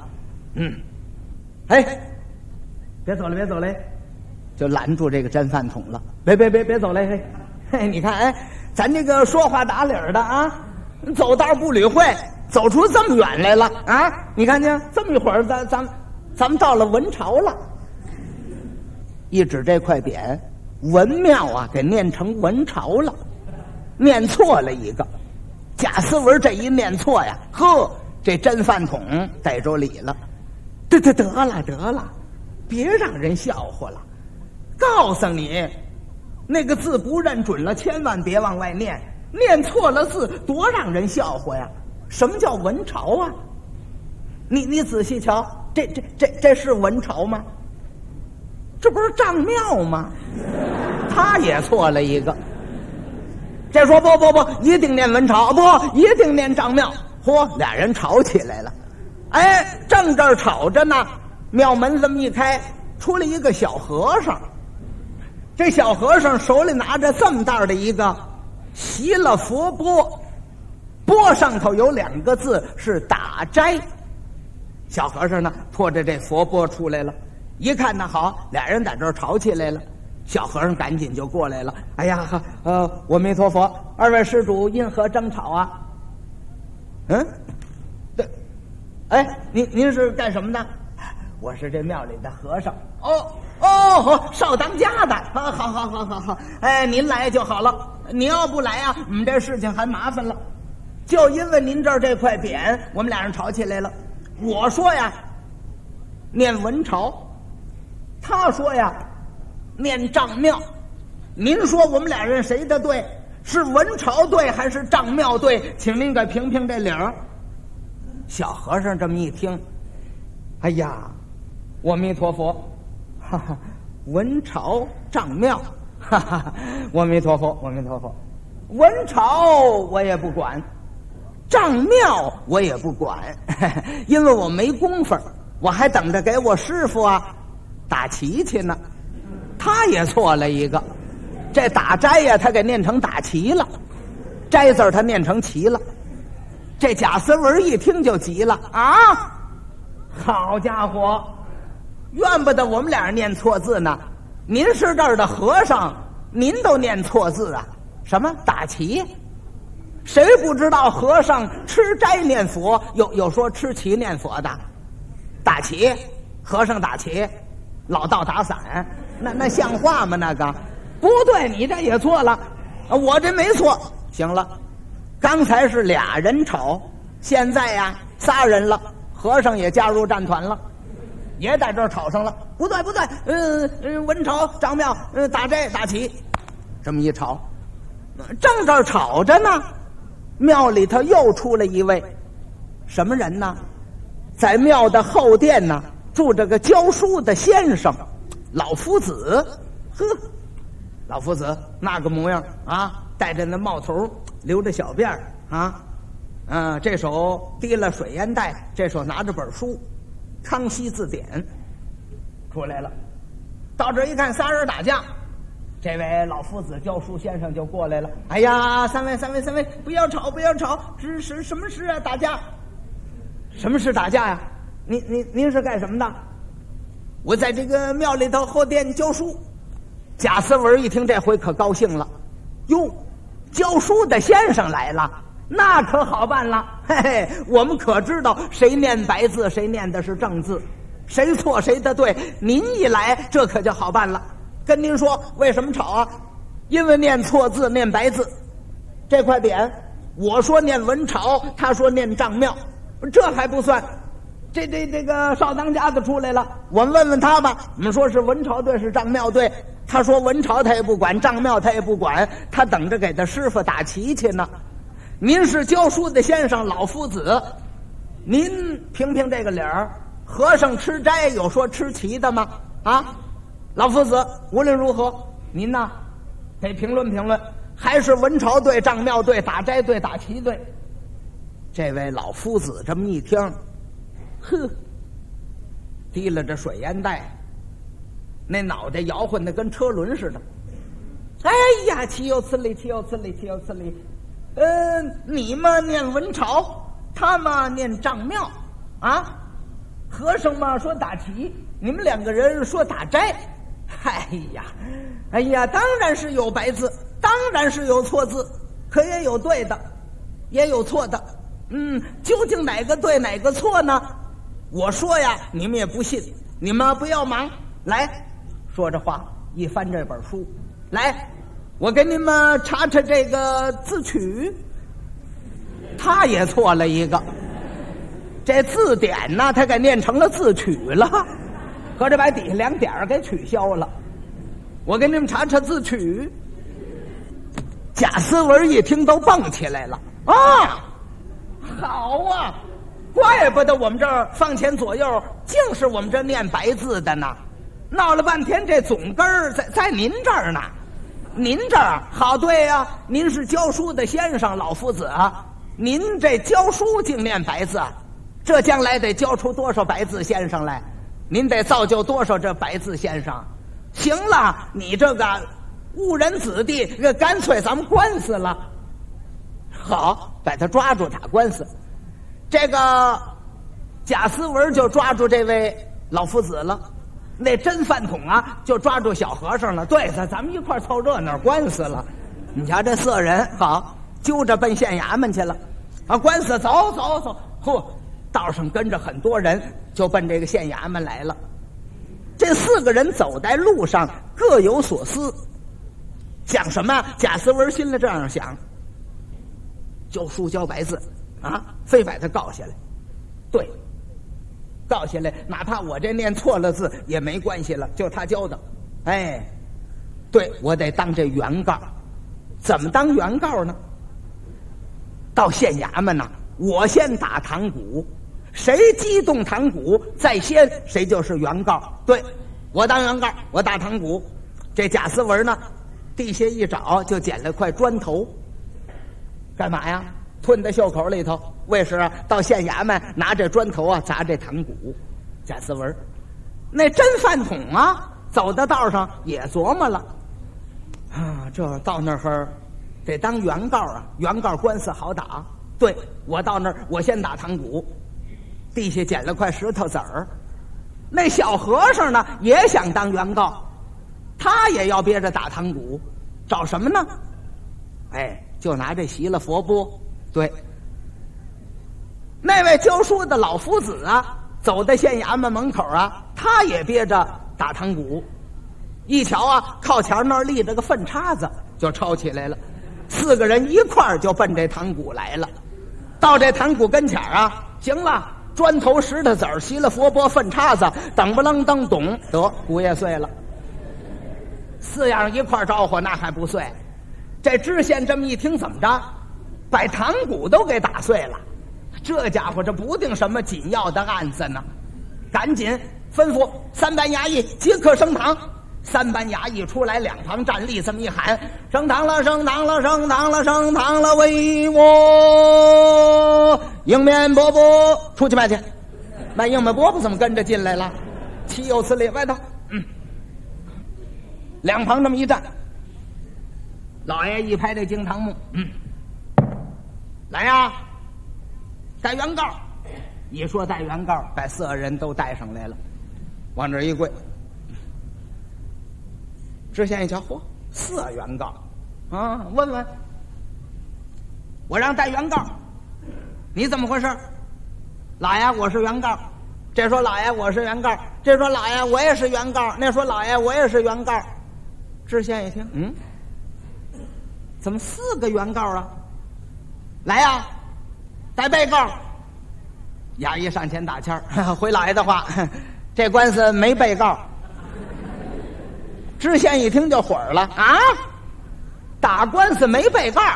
[SPEAKER 16] 别走了，就拦住这个真饭桶了。别走了，嘿，你看，咱这个说话打理的啊，走道不捋会，走出这么远来了啊！你看见这么一会儿，咱们到了文朝了。一指这块匾，文庙啊，给念成文朝了，念错了一个。贾思文这一念错呀，这真饭桶逮着理了。得了。别让人笑话了，告诉你，那个字不认准了，千万别往外念，念错了字多让人笑话呀！什么叫文朝啊？你仔细瞧，这是文朝吗？这不是丈庙吗？他也错了一个。这说不，一定念文朝，不，一定念丈庙。俩人吵起来了。正这儿吵着呢。庙门这么一开，出来一个小和尚。这小和尚手里拿着这么大的一个习了佛钵，钵上头有2个字是打斋。小和尚呢，拖着这佛钵出来了，一看呢，好，俩人在这儿吵起来了。小和尚赶紧就过来了。哎呀，阿弥陀佛，2位施主因何争吵啊？对，您是干什么的？我是这庙里的和尚。少当家的。好。您来就好了。您要不来啊，我们这事情还麻烦了。就因为您这儿这块匾，我们俩人吵起来了。我说呀，念文朝；他说呀，念丈庙。您说我们俩人谁的对？是文朝对还是丈庙对？请您给评评这理儿。小和尚这么一听，哎呀，阿弥陀佛，文朝丈庙，阿弥陀佛，文朝我也不管，丈庙我也不管，因为我没工夫，我还等着给我师傅啊打旗去呢。他也错了一个， 这打斋呀，他给念成打齐了，斋字他念成齐了。这贾思文一听就急了啊！好家伙，怨不得我们俩人念错字呢。您是这儿的和尚，您都念错字啊？什么打齐？谁不知道和尚吃斋念佛，有说吃齐念佛的？打齐，和尚打齐，老道打伞，那像话吗？那个不对，你这也错了，我这没错。行了，刚才是俩人吵，现在呀仨人了，和尚也加入战团了，也在这儿吵上了。不对不对，文朝张庙打斋打齐，这么一吵，正这儿吵着呢，庙里头又出了一位什么人呢？在庙的后殿呢住着个教书的先生，老夫子。呵，老夫子那个模样啊，戴着那帽头，留着小辫啊，这手提了水烟袋，这手拿着本书《康熙字典》出来了。到这一看，仨人打架，这位老夫子教书先生就过来了。哎呀，三位，不要吵，不要吵，这是什么事啊？打架？什么事打架呀？您是干什么的？我在这个庙里头后殿教书。贾思文一听这回可高兴了，哟，教书的先生来了，那可好办了。嘿嘿，我们可知道谁念白字，谁念的是正字，谁错谁的对。您一来，这可就好办了。跟您说，为什么吵啊？因为念错字，念白字。这块匾，我说念文朝，他说念丈庙，这还不算。这个少当家的出来了，我们问问他吧。我们说是文朝队，是丈庙队。他说文朝他也不管，丈庙他也不管，他等着给他师傅打旗去呢。您是教书的先生老夫子，您评评这个理儿，和尚吃斋有说吃旗的吗？啊，老夫子，无论如何，您呢得评论评论，还是文朝队、丈庙队、打斋队、打旗队？这位老夫子这么一听，呵，提了这水烟袋，那脑袋摇晃的跟车轮似的。哎呀，岂有此理，岂有此理，岂有此理！你嘛念文朝，他嘛念丈庙，啊，和尚嘛说打旗，你们两个人说打斋。哎呀，当然是有白字，当然是有错字，可也有对的，也有错的。究竟哪个对哪个错呢？我说呀，你们也不信，你们不要忙。来，说着话，一翻这本书，来，我给你们查查这个字曲。他也错了一个，这字典呢，他给念成了字曲了，合着把底下两点给取消了。我给你们查查字曲。贾思文一听都蹦起来了啊！好啊，怪不得我们这儿放前左右竟是我们这念白字的呢。闹了半天，这总根儿在您这儿呢。您这儿好，对呀，您是教书的先生老夫子啊，您这教书竟念白字，这将来得教出多少白字先生来？您得造就多少这白字先生？行了，你这个误人子弟，干脆咱们官司了。好，把他抓住打官司。这个贾思文就抓住这位老夫子了，那真饭桶啊就抓住小和尚了。对，咱们一块凑热闹官司了。你瞧这四人好，揪着奔县衙门去了啊！官司走，嚯，道上跟着很多人，就奔这个县衙门来了。这四个人走在路上各有所思，想什么？贾思文心里这样想：教书教白字啊，非把他告下来。对，告下来，哪怕我这念错了字也没关系了，就他教的。哎，对，我得当这原告。怎么当原告呢？到县衙门呢，我先打堂鼓，谁激动堂鼓在先，谁就是原告。对，我当原告，我打堂鼓。这贾思文呢，地下一找就捡了块砖头，干嘛呀？吞在袖口里头。为是啊，到县衙门拿这砖头啊砸这堂鼓。贾思文那真饭桶啊，走到道上也琢磨了， 啊，这到那儿得当原告啊，原告官司好打。对，我到那儿，我先打堂鼓，地下捡了块石头子儿。那小和尚呢，也想当原告，他也要憋着打堂鼓，找什么呢？哎，就拿这习了佛钵。对，那位教书的老夫子啊，走在县衙门门口啊，他也憋着打堂鼓。一瞧啊，靠墙那儿立着个粪叉子，就抄起来了。4个人一块儿就奔这堂鼓来了。到这堂鼓跟前啊，行了，砖头、石头子儿、习了佛钵、粪叉子，噔不楞噔咚，得鼓也碎了。4样一块招呼，那还不碎？这知县这么一听，怎么着，把堂鼓都给打碎了。这家伙这不定什么紧要的案子呢，赶紧吩咐3班衙役即刻升堂。3班衙役出来，两旁站立，这么一喊：升堂了，升堂了，升堂了，升堂了！为我迎面饽饽出去卖去。卖迎面饽饽怎么跟着进来了？岂有此理！外头，两旁这么一站，老爷一拍这惊堂木，来呀，带原告。一说带原告，把4个人都带上来了，往这一跪。知县一瞧，嚯，4原告啊！问问，我让带原告，你怎么回事？老爷，我是原告。这说老爷我是原告，这说老爷我也是原告，那说老爷我也是原告。知县一听，怎么4个原告啊？来呀，带被告。衙役上前打签儿，回老爷的话，这官司没被告。知县一听就火了啊！打官司没被告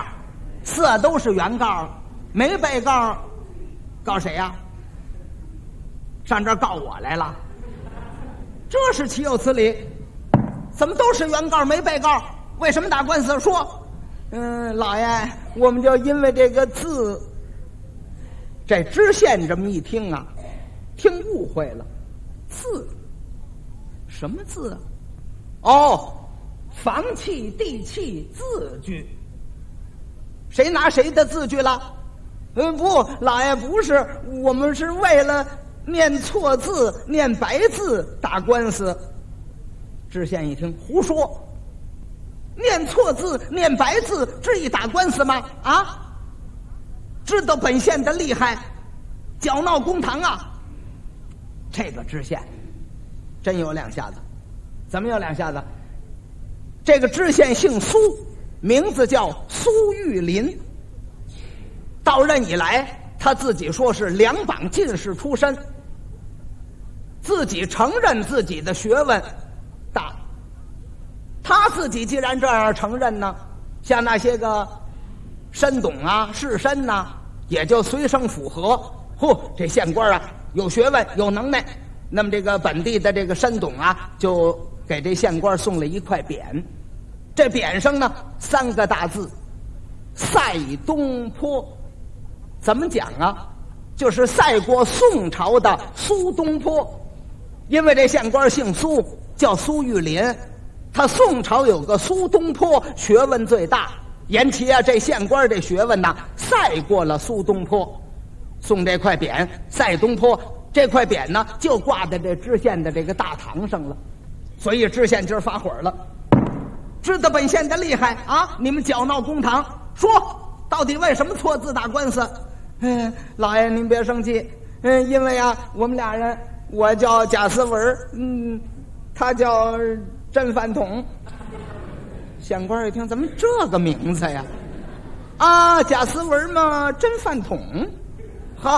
[SPEAKER 16] ，4都是原告，没被告，告谁呀？上这儿告我来了，这是岂有此理！怎么都是原告没被告？为什么打官司？说，老爷，我们就因为这个字。这知县这么一听啊，听误会了，字，什么字啊？哦，房契、地契、字据。谁拿谁的字据了？不，老爷不是，我们是为了念错字、念白字打官司。知县一听，胡说！念错字、念白字，这一打官司吗？啊？知道本县的厉害，搅闹公堂啊！这个知县真有两下子。怎么有两下子？这个知县姓苏，名字叫苏玉林。到任以来，他自己说是2榜进士出身，自己承认自己的学问大。他自己既然这样承认呢，像那些个申董啊、士绅呐，也就随声附和。这县官啊有学问有能耐，那么这个本地的这个申董啊，就给这县官送了一块匾，这匾上呢3个大字：赛东坡。怎么讲啊？就是赛过宋朝的苏东坡。因为这县官姓苏，叫苏玉林，他宋朝有个苏东坡，学问最大。言其啊，这县官这学问呐，赛过了苏东坡。送这块匾赛东坡，这块匾呢就挂在这知县的这个大堂上了。所以知县今儿发火了，知道本县的厉害啊！你们搅闹公堂，说到底为什么错字打官司？老爷您别生气，因为啊我们俩人，我叫贾思文，他叫甄饭桶。县官一听，怎么这个名字呀？啊，贾思文嘛，甄饭桶。好，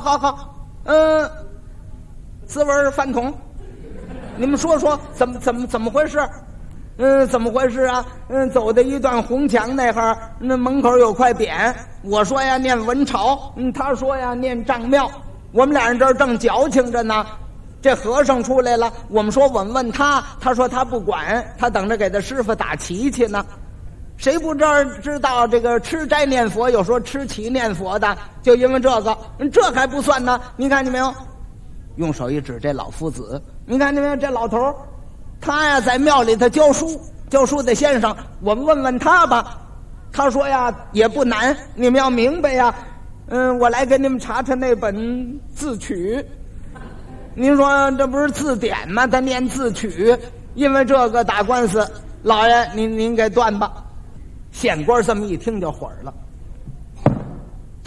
[SPEAKER 16] 思文饭桶，你们说说怎么回事？怎么回事啊？走的一段红墙那哈，那门口有块匾，我说呀念文朝，他说呀念丈庙，我们俩人这儿正矫情着呢。这和尚出来了，我们说问他，他说他不管，他等着给他师傅打旗去呢。谁不知道这个吃斋念佛，有说吃旗念佛的，就因为这个，这还不算呢。你看见没有？用手一指这老夫子，你看见没有？这老头他呀在庙里头教书， 教书的先生，我们问问他吧。他说呀，也不难，你们要明白呀。我来给你们查查那本字曲。您说这不是字典吗？他念字曲，因为这个打官司，老爷您给断吧。县官这么一听就火了，都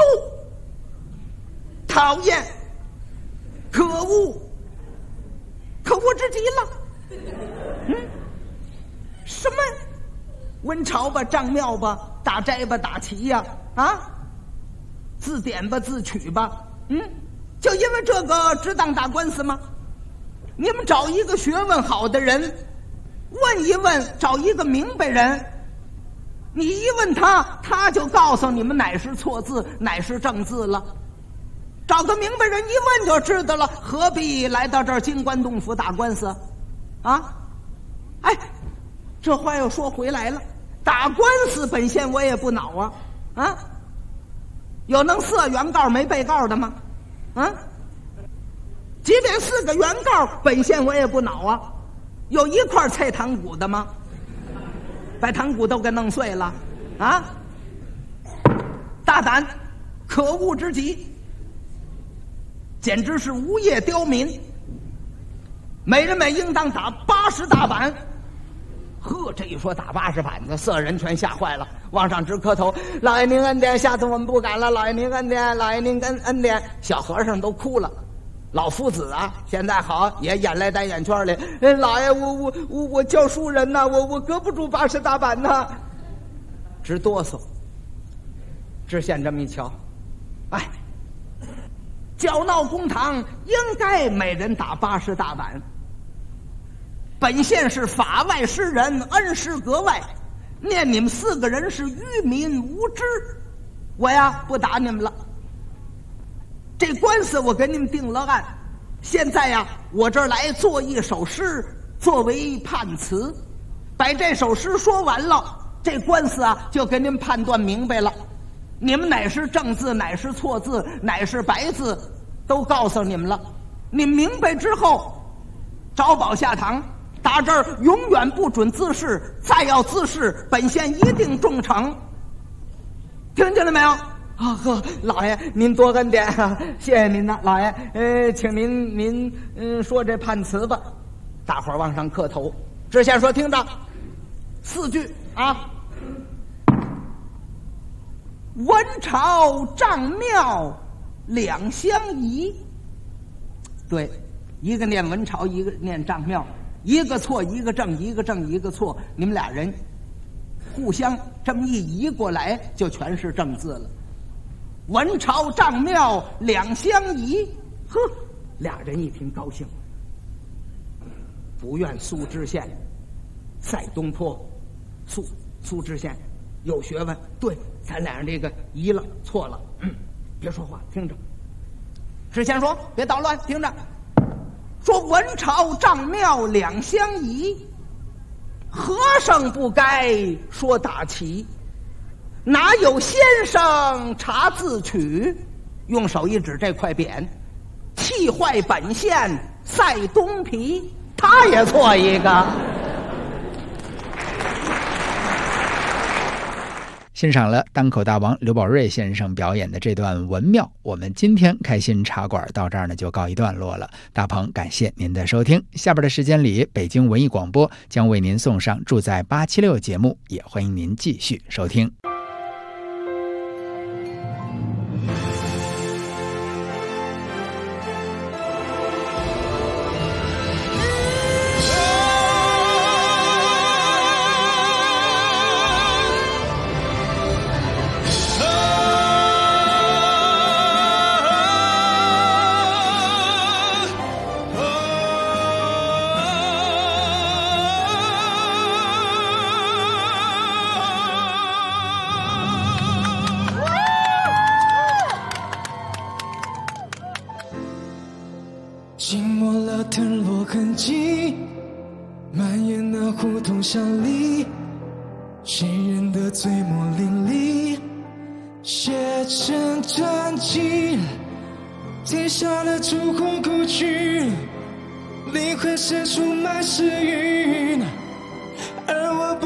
[SPEAKER 16] 讨厌，可恶，可恶之极了。什么文朝吧，丈庙吧，打斋吧，打旗呀，字典吧，字曲吧，就因为这个只当打官司吗？你们找一个学问好的人问一问，找一个明白人，你一问他就告诉你们哪是错字，哪是正字了。找个明白人一问就知道了，何必来到这儿京关洞府打官司啊？哎，这话又说回来了，打官司本县我也不恼啊，有能4个原告没被告的吗？即便4个原告，本县我也不恼有一块菜糖骨的吗？把糖骨都给弄碎了大胆，可恶之极，简直是无业刁民。每人每应当打80大板。这一说打80板子，4个人全吓坏了，往上直磕头。老爷您恩典，下次我们不敢了。老爷您恩典，老爷您恩典。小和尚都哭了，老夫子现在好也眼泪带眼圈里。老爷，我教书人呐，我搁不住80大板呐，直哆嗦。知县这么一瞧，搅闹公堂应该每人打80大板。本县是法外施人，恩师格外，念你们4个人是愚民无知，我不打你们了。这官司我给你们定了案，现在我这儿来做一首诗作为判词，把这首诗说完了，这官司就给你们判断明白了。你们哪是正字，哪是错字，哪是白字，都告诉你们了。你明白之后，找保下堂。打这儿永远不准滋事，再要滋事，本县一定重惩。听见了没有？老爷您多恩典谢谢您呐，老爷，请您说这判词吧。大伙儿往上磕头。知县说：“听着，4句文朝丈庙两相宜。”对，一个念文朝，一个念丈庙。一个错一个正，一个正一个错，你们俩人互相这么一移过来，就全是正字了。文朝丈庙两相宜，俩人一听高兴。不愿苏知县赛东坡，苏知县有学问，对，咱俩人这个移了错了，别说话，听着。知县说：“别捣乱，听着。”说文朝丈庙两相宜，和尚不该说打旗，哪有先生查字曲？用手一指这块匾，气坏本县赛东皮，他也错一个。
[SPEAKER 9] 欣赏了单口大王刘宝瑞先生表演的这段文庙，我们今天开心茶馆到这儿呢就告一段落了。大鹏感谢您的收听，下边的时间里，北京文艺广播将为您送上住在876节目，也欢迎您继续收听。
[SPEAKER 21] 静默了腾落痕迹，蔓延那胡同巷里，谁人的嘴沫淋漓，写成传奇，贴上了朱红古句，灵魂深处满是云，而我不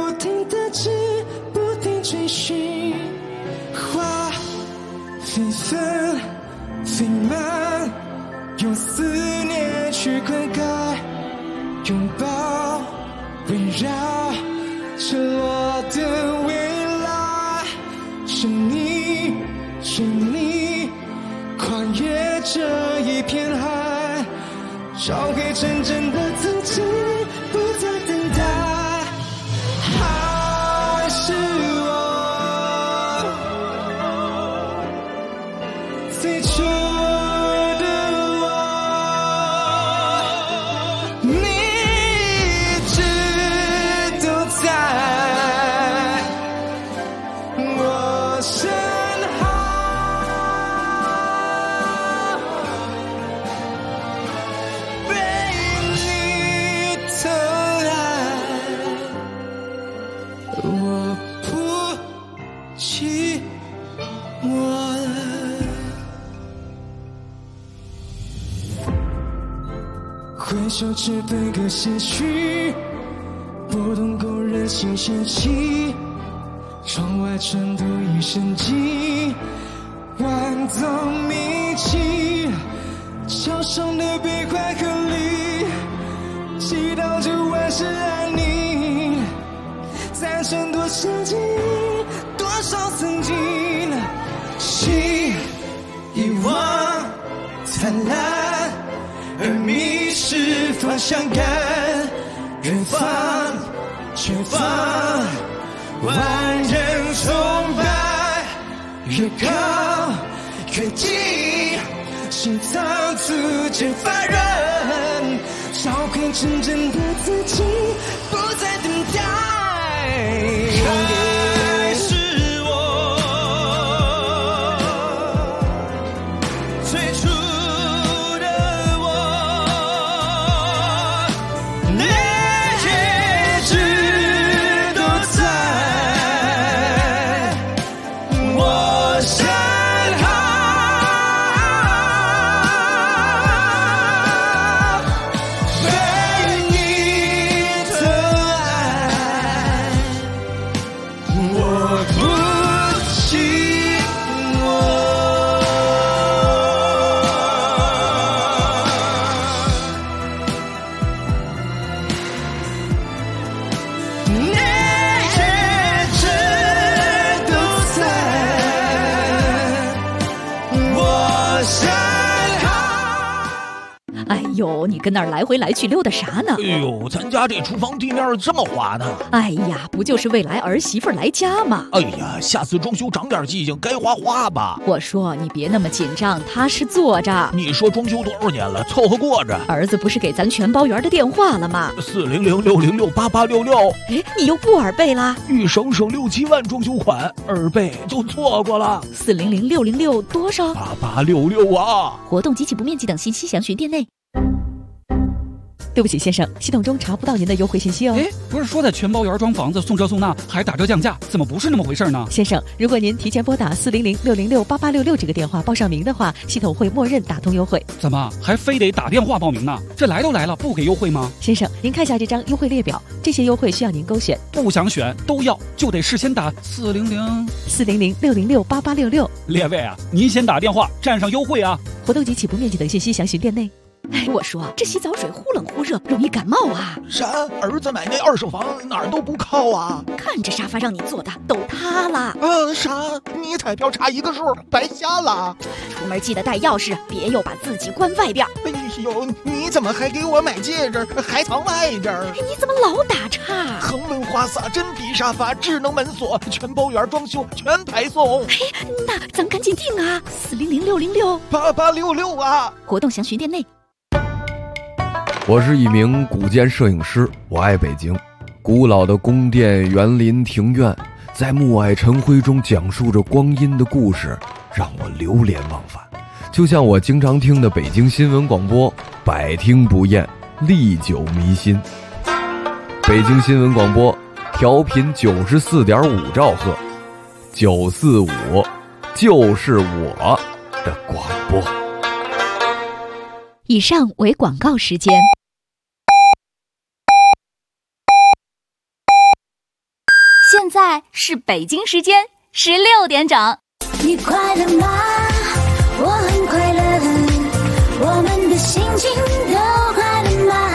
[SPEAKER 21] 追寻，花飞纷飞满，用思念去灌溉，拥抱围绕赤裸的未来，是你，是你，跨越这一片海，找回真正的自己，不再等待。还是我最初的我，你一直都在我身后，被你疼爱，我不寂寞了。回首只分个些许，不懂勾人心弦起，窗外尘土已深积，万种迷迹，桥上的悲欢和离，祈祷着万事安宁，残存多少记忆，多少曾经，心遗忘灿烂，而迷失方向感，远方前方万人崇拜，越高越近，心脏逐渐发热，找回真正的自己，不再等待。还是我最初的我，你一直都在我身后，被你疼爱，我不寂寞。你一直都在我身后。
[SPEAKER 11] 哎呦，你跟那儿来回来去溜达啥呢？
[SPEAKER 1] 哎呦，咱家这厨房地面这么滑呢。
[SPEAKER 11] 哎呀，不就是未来儿媳妇来家吗？
[SPEAKER 1] 哎呀，下次装修长点记性，该花花吧。
[SPEAKER 11] 我说你别那么紧张，踏实坐着。
[SPEAKER 1] 你说装修多少年了，凑合过着。
[SPEAKER 11] 儿子不是给咱全包园的电话了吗
[SPEAKER 1] ？400-606-8866。
[SPEAKER 11] 哎，你又不耳背啦？
[SPEAKER 1] 欲省省6、7万装修款，耳背就错过了。
[SPEAKER 11] 400-606多少
[SPEAKER 1] ？8866啊！
[SPEAKER 11] 活动及其不面积等信息详询店内。对不起，先生，系统中查不到您的优惠信息哦。
[SPEAKER 12] 哎，不是说在全包园装房子送这送那，还打折降价，怎么不是那么回事呢？
[SPEAKER 11] 先生，如果您提前拨打400-606-8866这个电话报上名的话，系统会默认打通优惠。
[SPEAKER 12] 怎么还非得打电话报名呢？这来都来了，不给优惠吗？
[SPEAKER 11] 先生，您看下这张优惠列表，这些优惠需要您勾选。
[SPEAKER 12] 不想选都要，就得事先打
[SPEAKER 11] 400-606-8866。
[SPEAKER 12] 列位啊，您先打电话占上优惠啊！
[SPEAKER 11] 活动及起步面积等信息详询店内。哎，我说这洗澡水忽冷忽热，容易感冒啊！
[SPEAKER 6] 啥？儿子买那二手房哪儿都不靠啊！
[SPEAKER 11] 看这沙发让你坐的都塌了。
[SPEAKER 6] 啥？你彩票差一个数，白瞎了。
[SPEAKER 11] 出门记得带钥匙，别又把自己关外边。
[SPEAKER 6] 哎呦，你怎么还给我买戒指，还藏外边？
[SPEAKER 11] 你怎么老打岔？
[SPEAKER 6] 恒温花洒、真皮沙发、智能门锁，全包园装修，全排送。
[SPEAKER 11] 嘿，那咱赶紧订啊！400-606-8866
[SPEAKER 6] 啊！
[SPEAKER 11] 活动详询店内。
[SPEAKER 18] 我是一名古建摄影师，我爱北京。古老的宫殿、园林、庭院，在暮霭晨辉中讲述着光阴的故事，让我流连忘返。就像我经常听的北京新闻广播，百听不厌，历久弥新。北京新闻广播调频94.5兆赫，945就是我的广播。
[SPEAKER 11] 以上为广告时间。
[SPEAKER 2] 现在
[SPEAKER 22] 在是北京时间16点整。
[SPEAKER 2] 你快乐吗？我很快乐，我们的心情都快乐吗？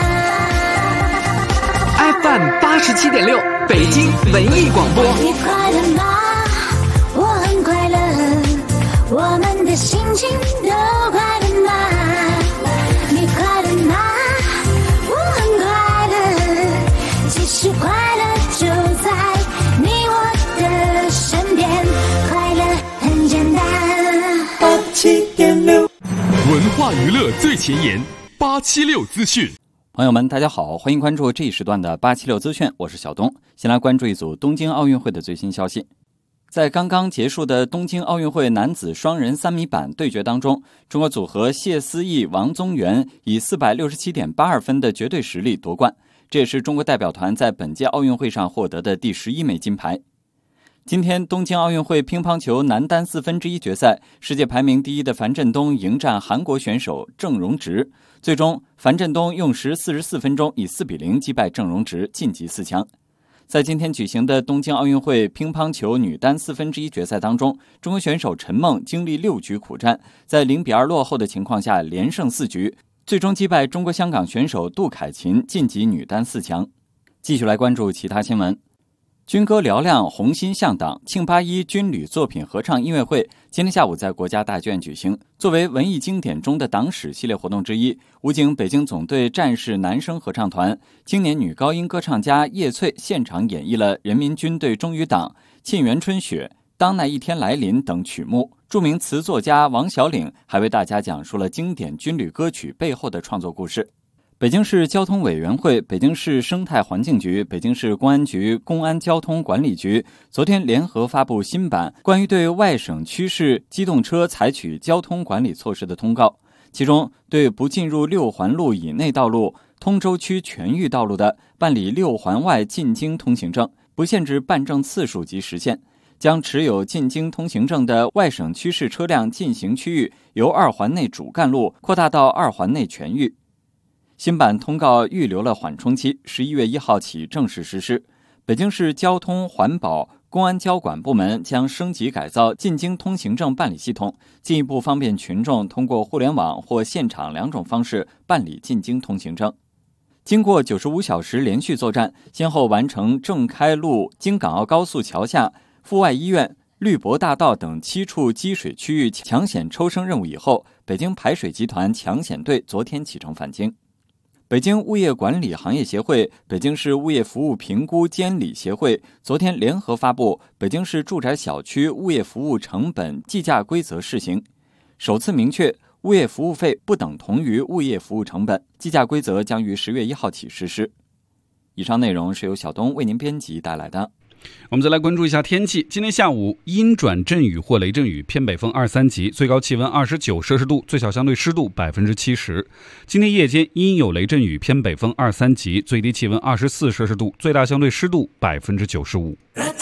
[SPEAKER 3] FM 87.6北京文艺广播。
[SPEAKER 2] 你快乐吗？我很快乐，我们的心情都快乐吗？你快乐吗？我很快乐，其实快乐就在你我的身边，快乐很简单。87.6
[SPEAKER 14] 文化娱乐最前沿，876资讯。
[SPEAKER 15] 朋友们，大家好，欢迎关注这一时段的876资讯，我是小东。先来关注一组东京奥运会的最新消息。在刚刚结束的东京奥运会男子双人3米板对决当中，中国组合谢思义、王宗源以467.82分的绝对实力夺冠，这也是中国代表团在本届奥运会上获得的第11枚金牌。今天东京奥运会乒乓球男单1/4决赛，世界排名第1的樊振东迎战韩国选手郑荣植，最终樊振东用时44分钟以4-0击败郑荣植，晋级4强。在今天举行的东京奥运会乒乓球女单1/4决赛当中，中国选手陈梦经历6局苦战，在0-2落后的情况下连胜4局，最终击败中国香港选手杜凯琴，晋级女单4强。继续来关注其他新闻。军歌嘹亮，红心向党，庆81军旅作品合唱音乐会今天下午在国家大剧院举行。作为文艺经典中的党史系列活动之一，武警北京总队战士男声合唱团、青年女高音歌唱家叶翠现场演绎了《人民军队忠于党》、《沁园春雪》、《当那一天来临》等曲目。著名词作家王小岭还为大家讲述了经典军旅歌曲背后的创作故事。北京市交通委员会、北京市生态环境局、北京市公安局公安交通管理局昨天联合发布新版关于对外省区市机动车采取交通管理措施的通告，其中对不进入6环路以内道路、通州区全域道路的，办理6环外进京通行证，不限制办证次数及时限，将持有进京通行证的外省区市车辆进行区域由2环内主干路扩大到2环内全域。新版通告预留了缓冲期，11月1号起正式实施。北京市交通环保公安交管部门将升级改造进京通行证办理系统，进一步方便群众通过互联网或现场2种方式办理进京通行证。经过95小时连续作战，先后完成正开路京港澳高速桥下、阜外医院、绿博大道等7处积水区域抢险抽生任务以后，北京排水集团抢险队昨天启程返京。北京物业管理行业协会、北京市物业服务评估监理协会昨天联合发布北京市住宅小区物业服务成本计价规则试行，首次明确物业服务费不等同于物业服务成本，计价规则将于10月1号起实施。以上内容是由小东为您编辑带来的。
[SPEAKER 12] 我们再来关注一下天气。今天下午阴转阵雨或雷阵雨，偏北风2、3级，最高气温29摄氏度，最小相对湿度70%。今天夜间阴有雷阵雨，偏北风2、3级，最低气温24摄氏度，最大相对湿度95%。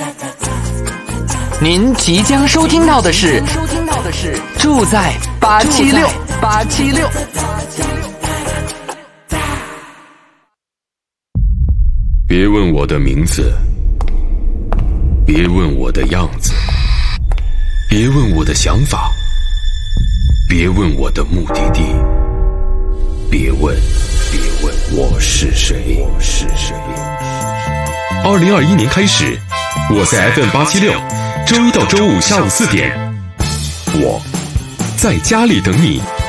[SPEAKER 3] 您即将收听到的是住在876。
[SPEAKER 19] 别问我的名字，别问我的样子，别问我的想法，别问我的目的地，别问我是谁。2021年开始，我在 FM876，周一到周五下午4点，我在家里等你。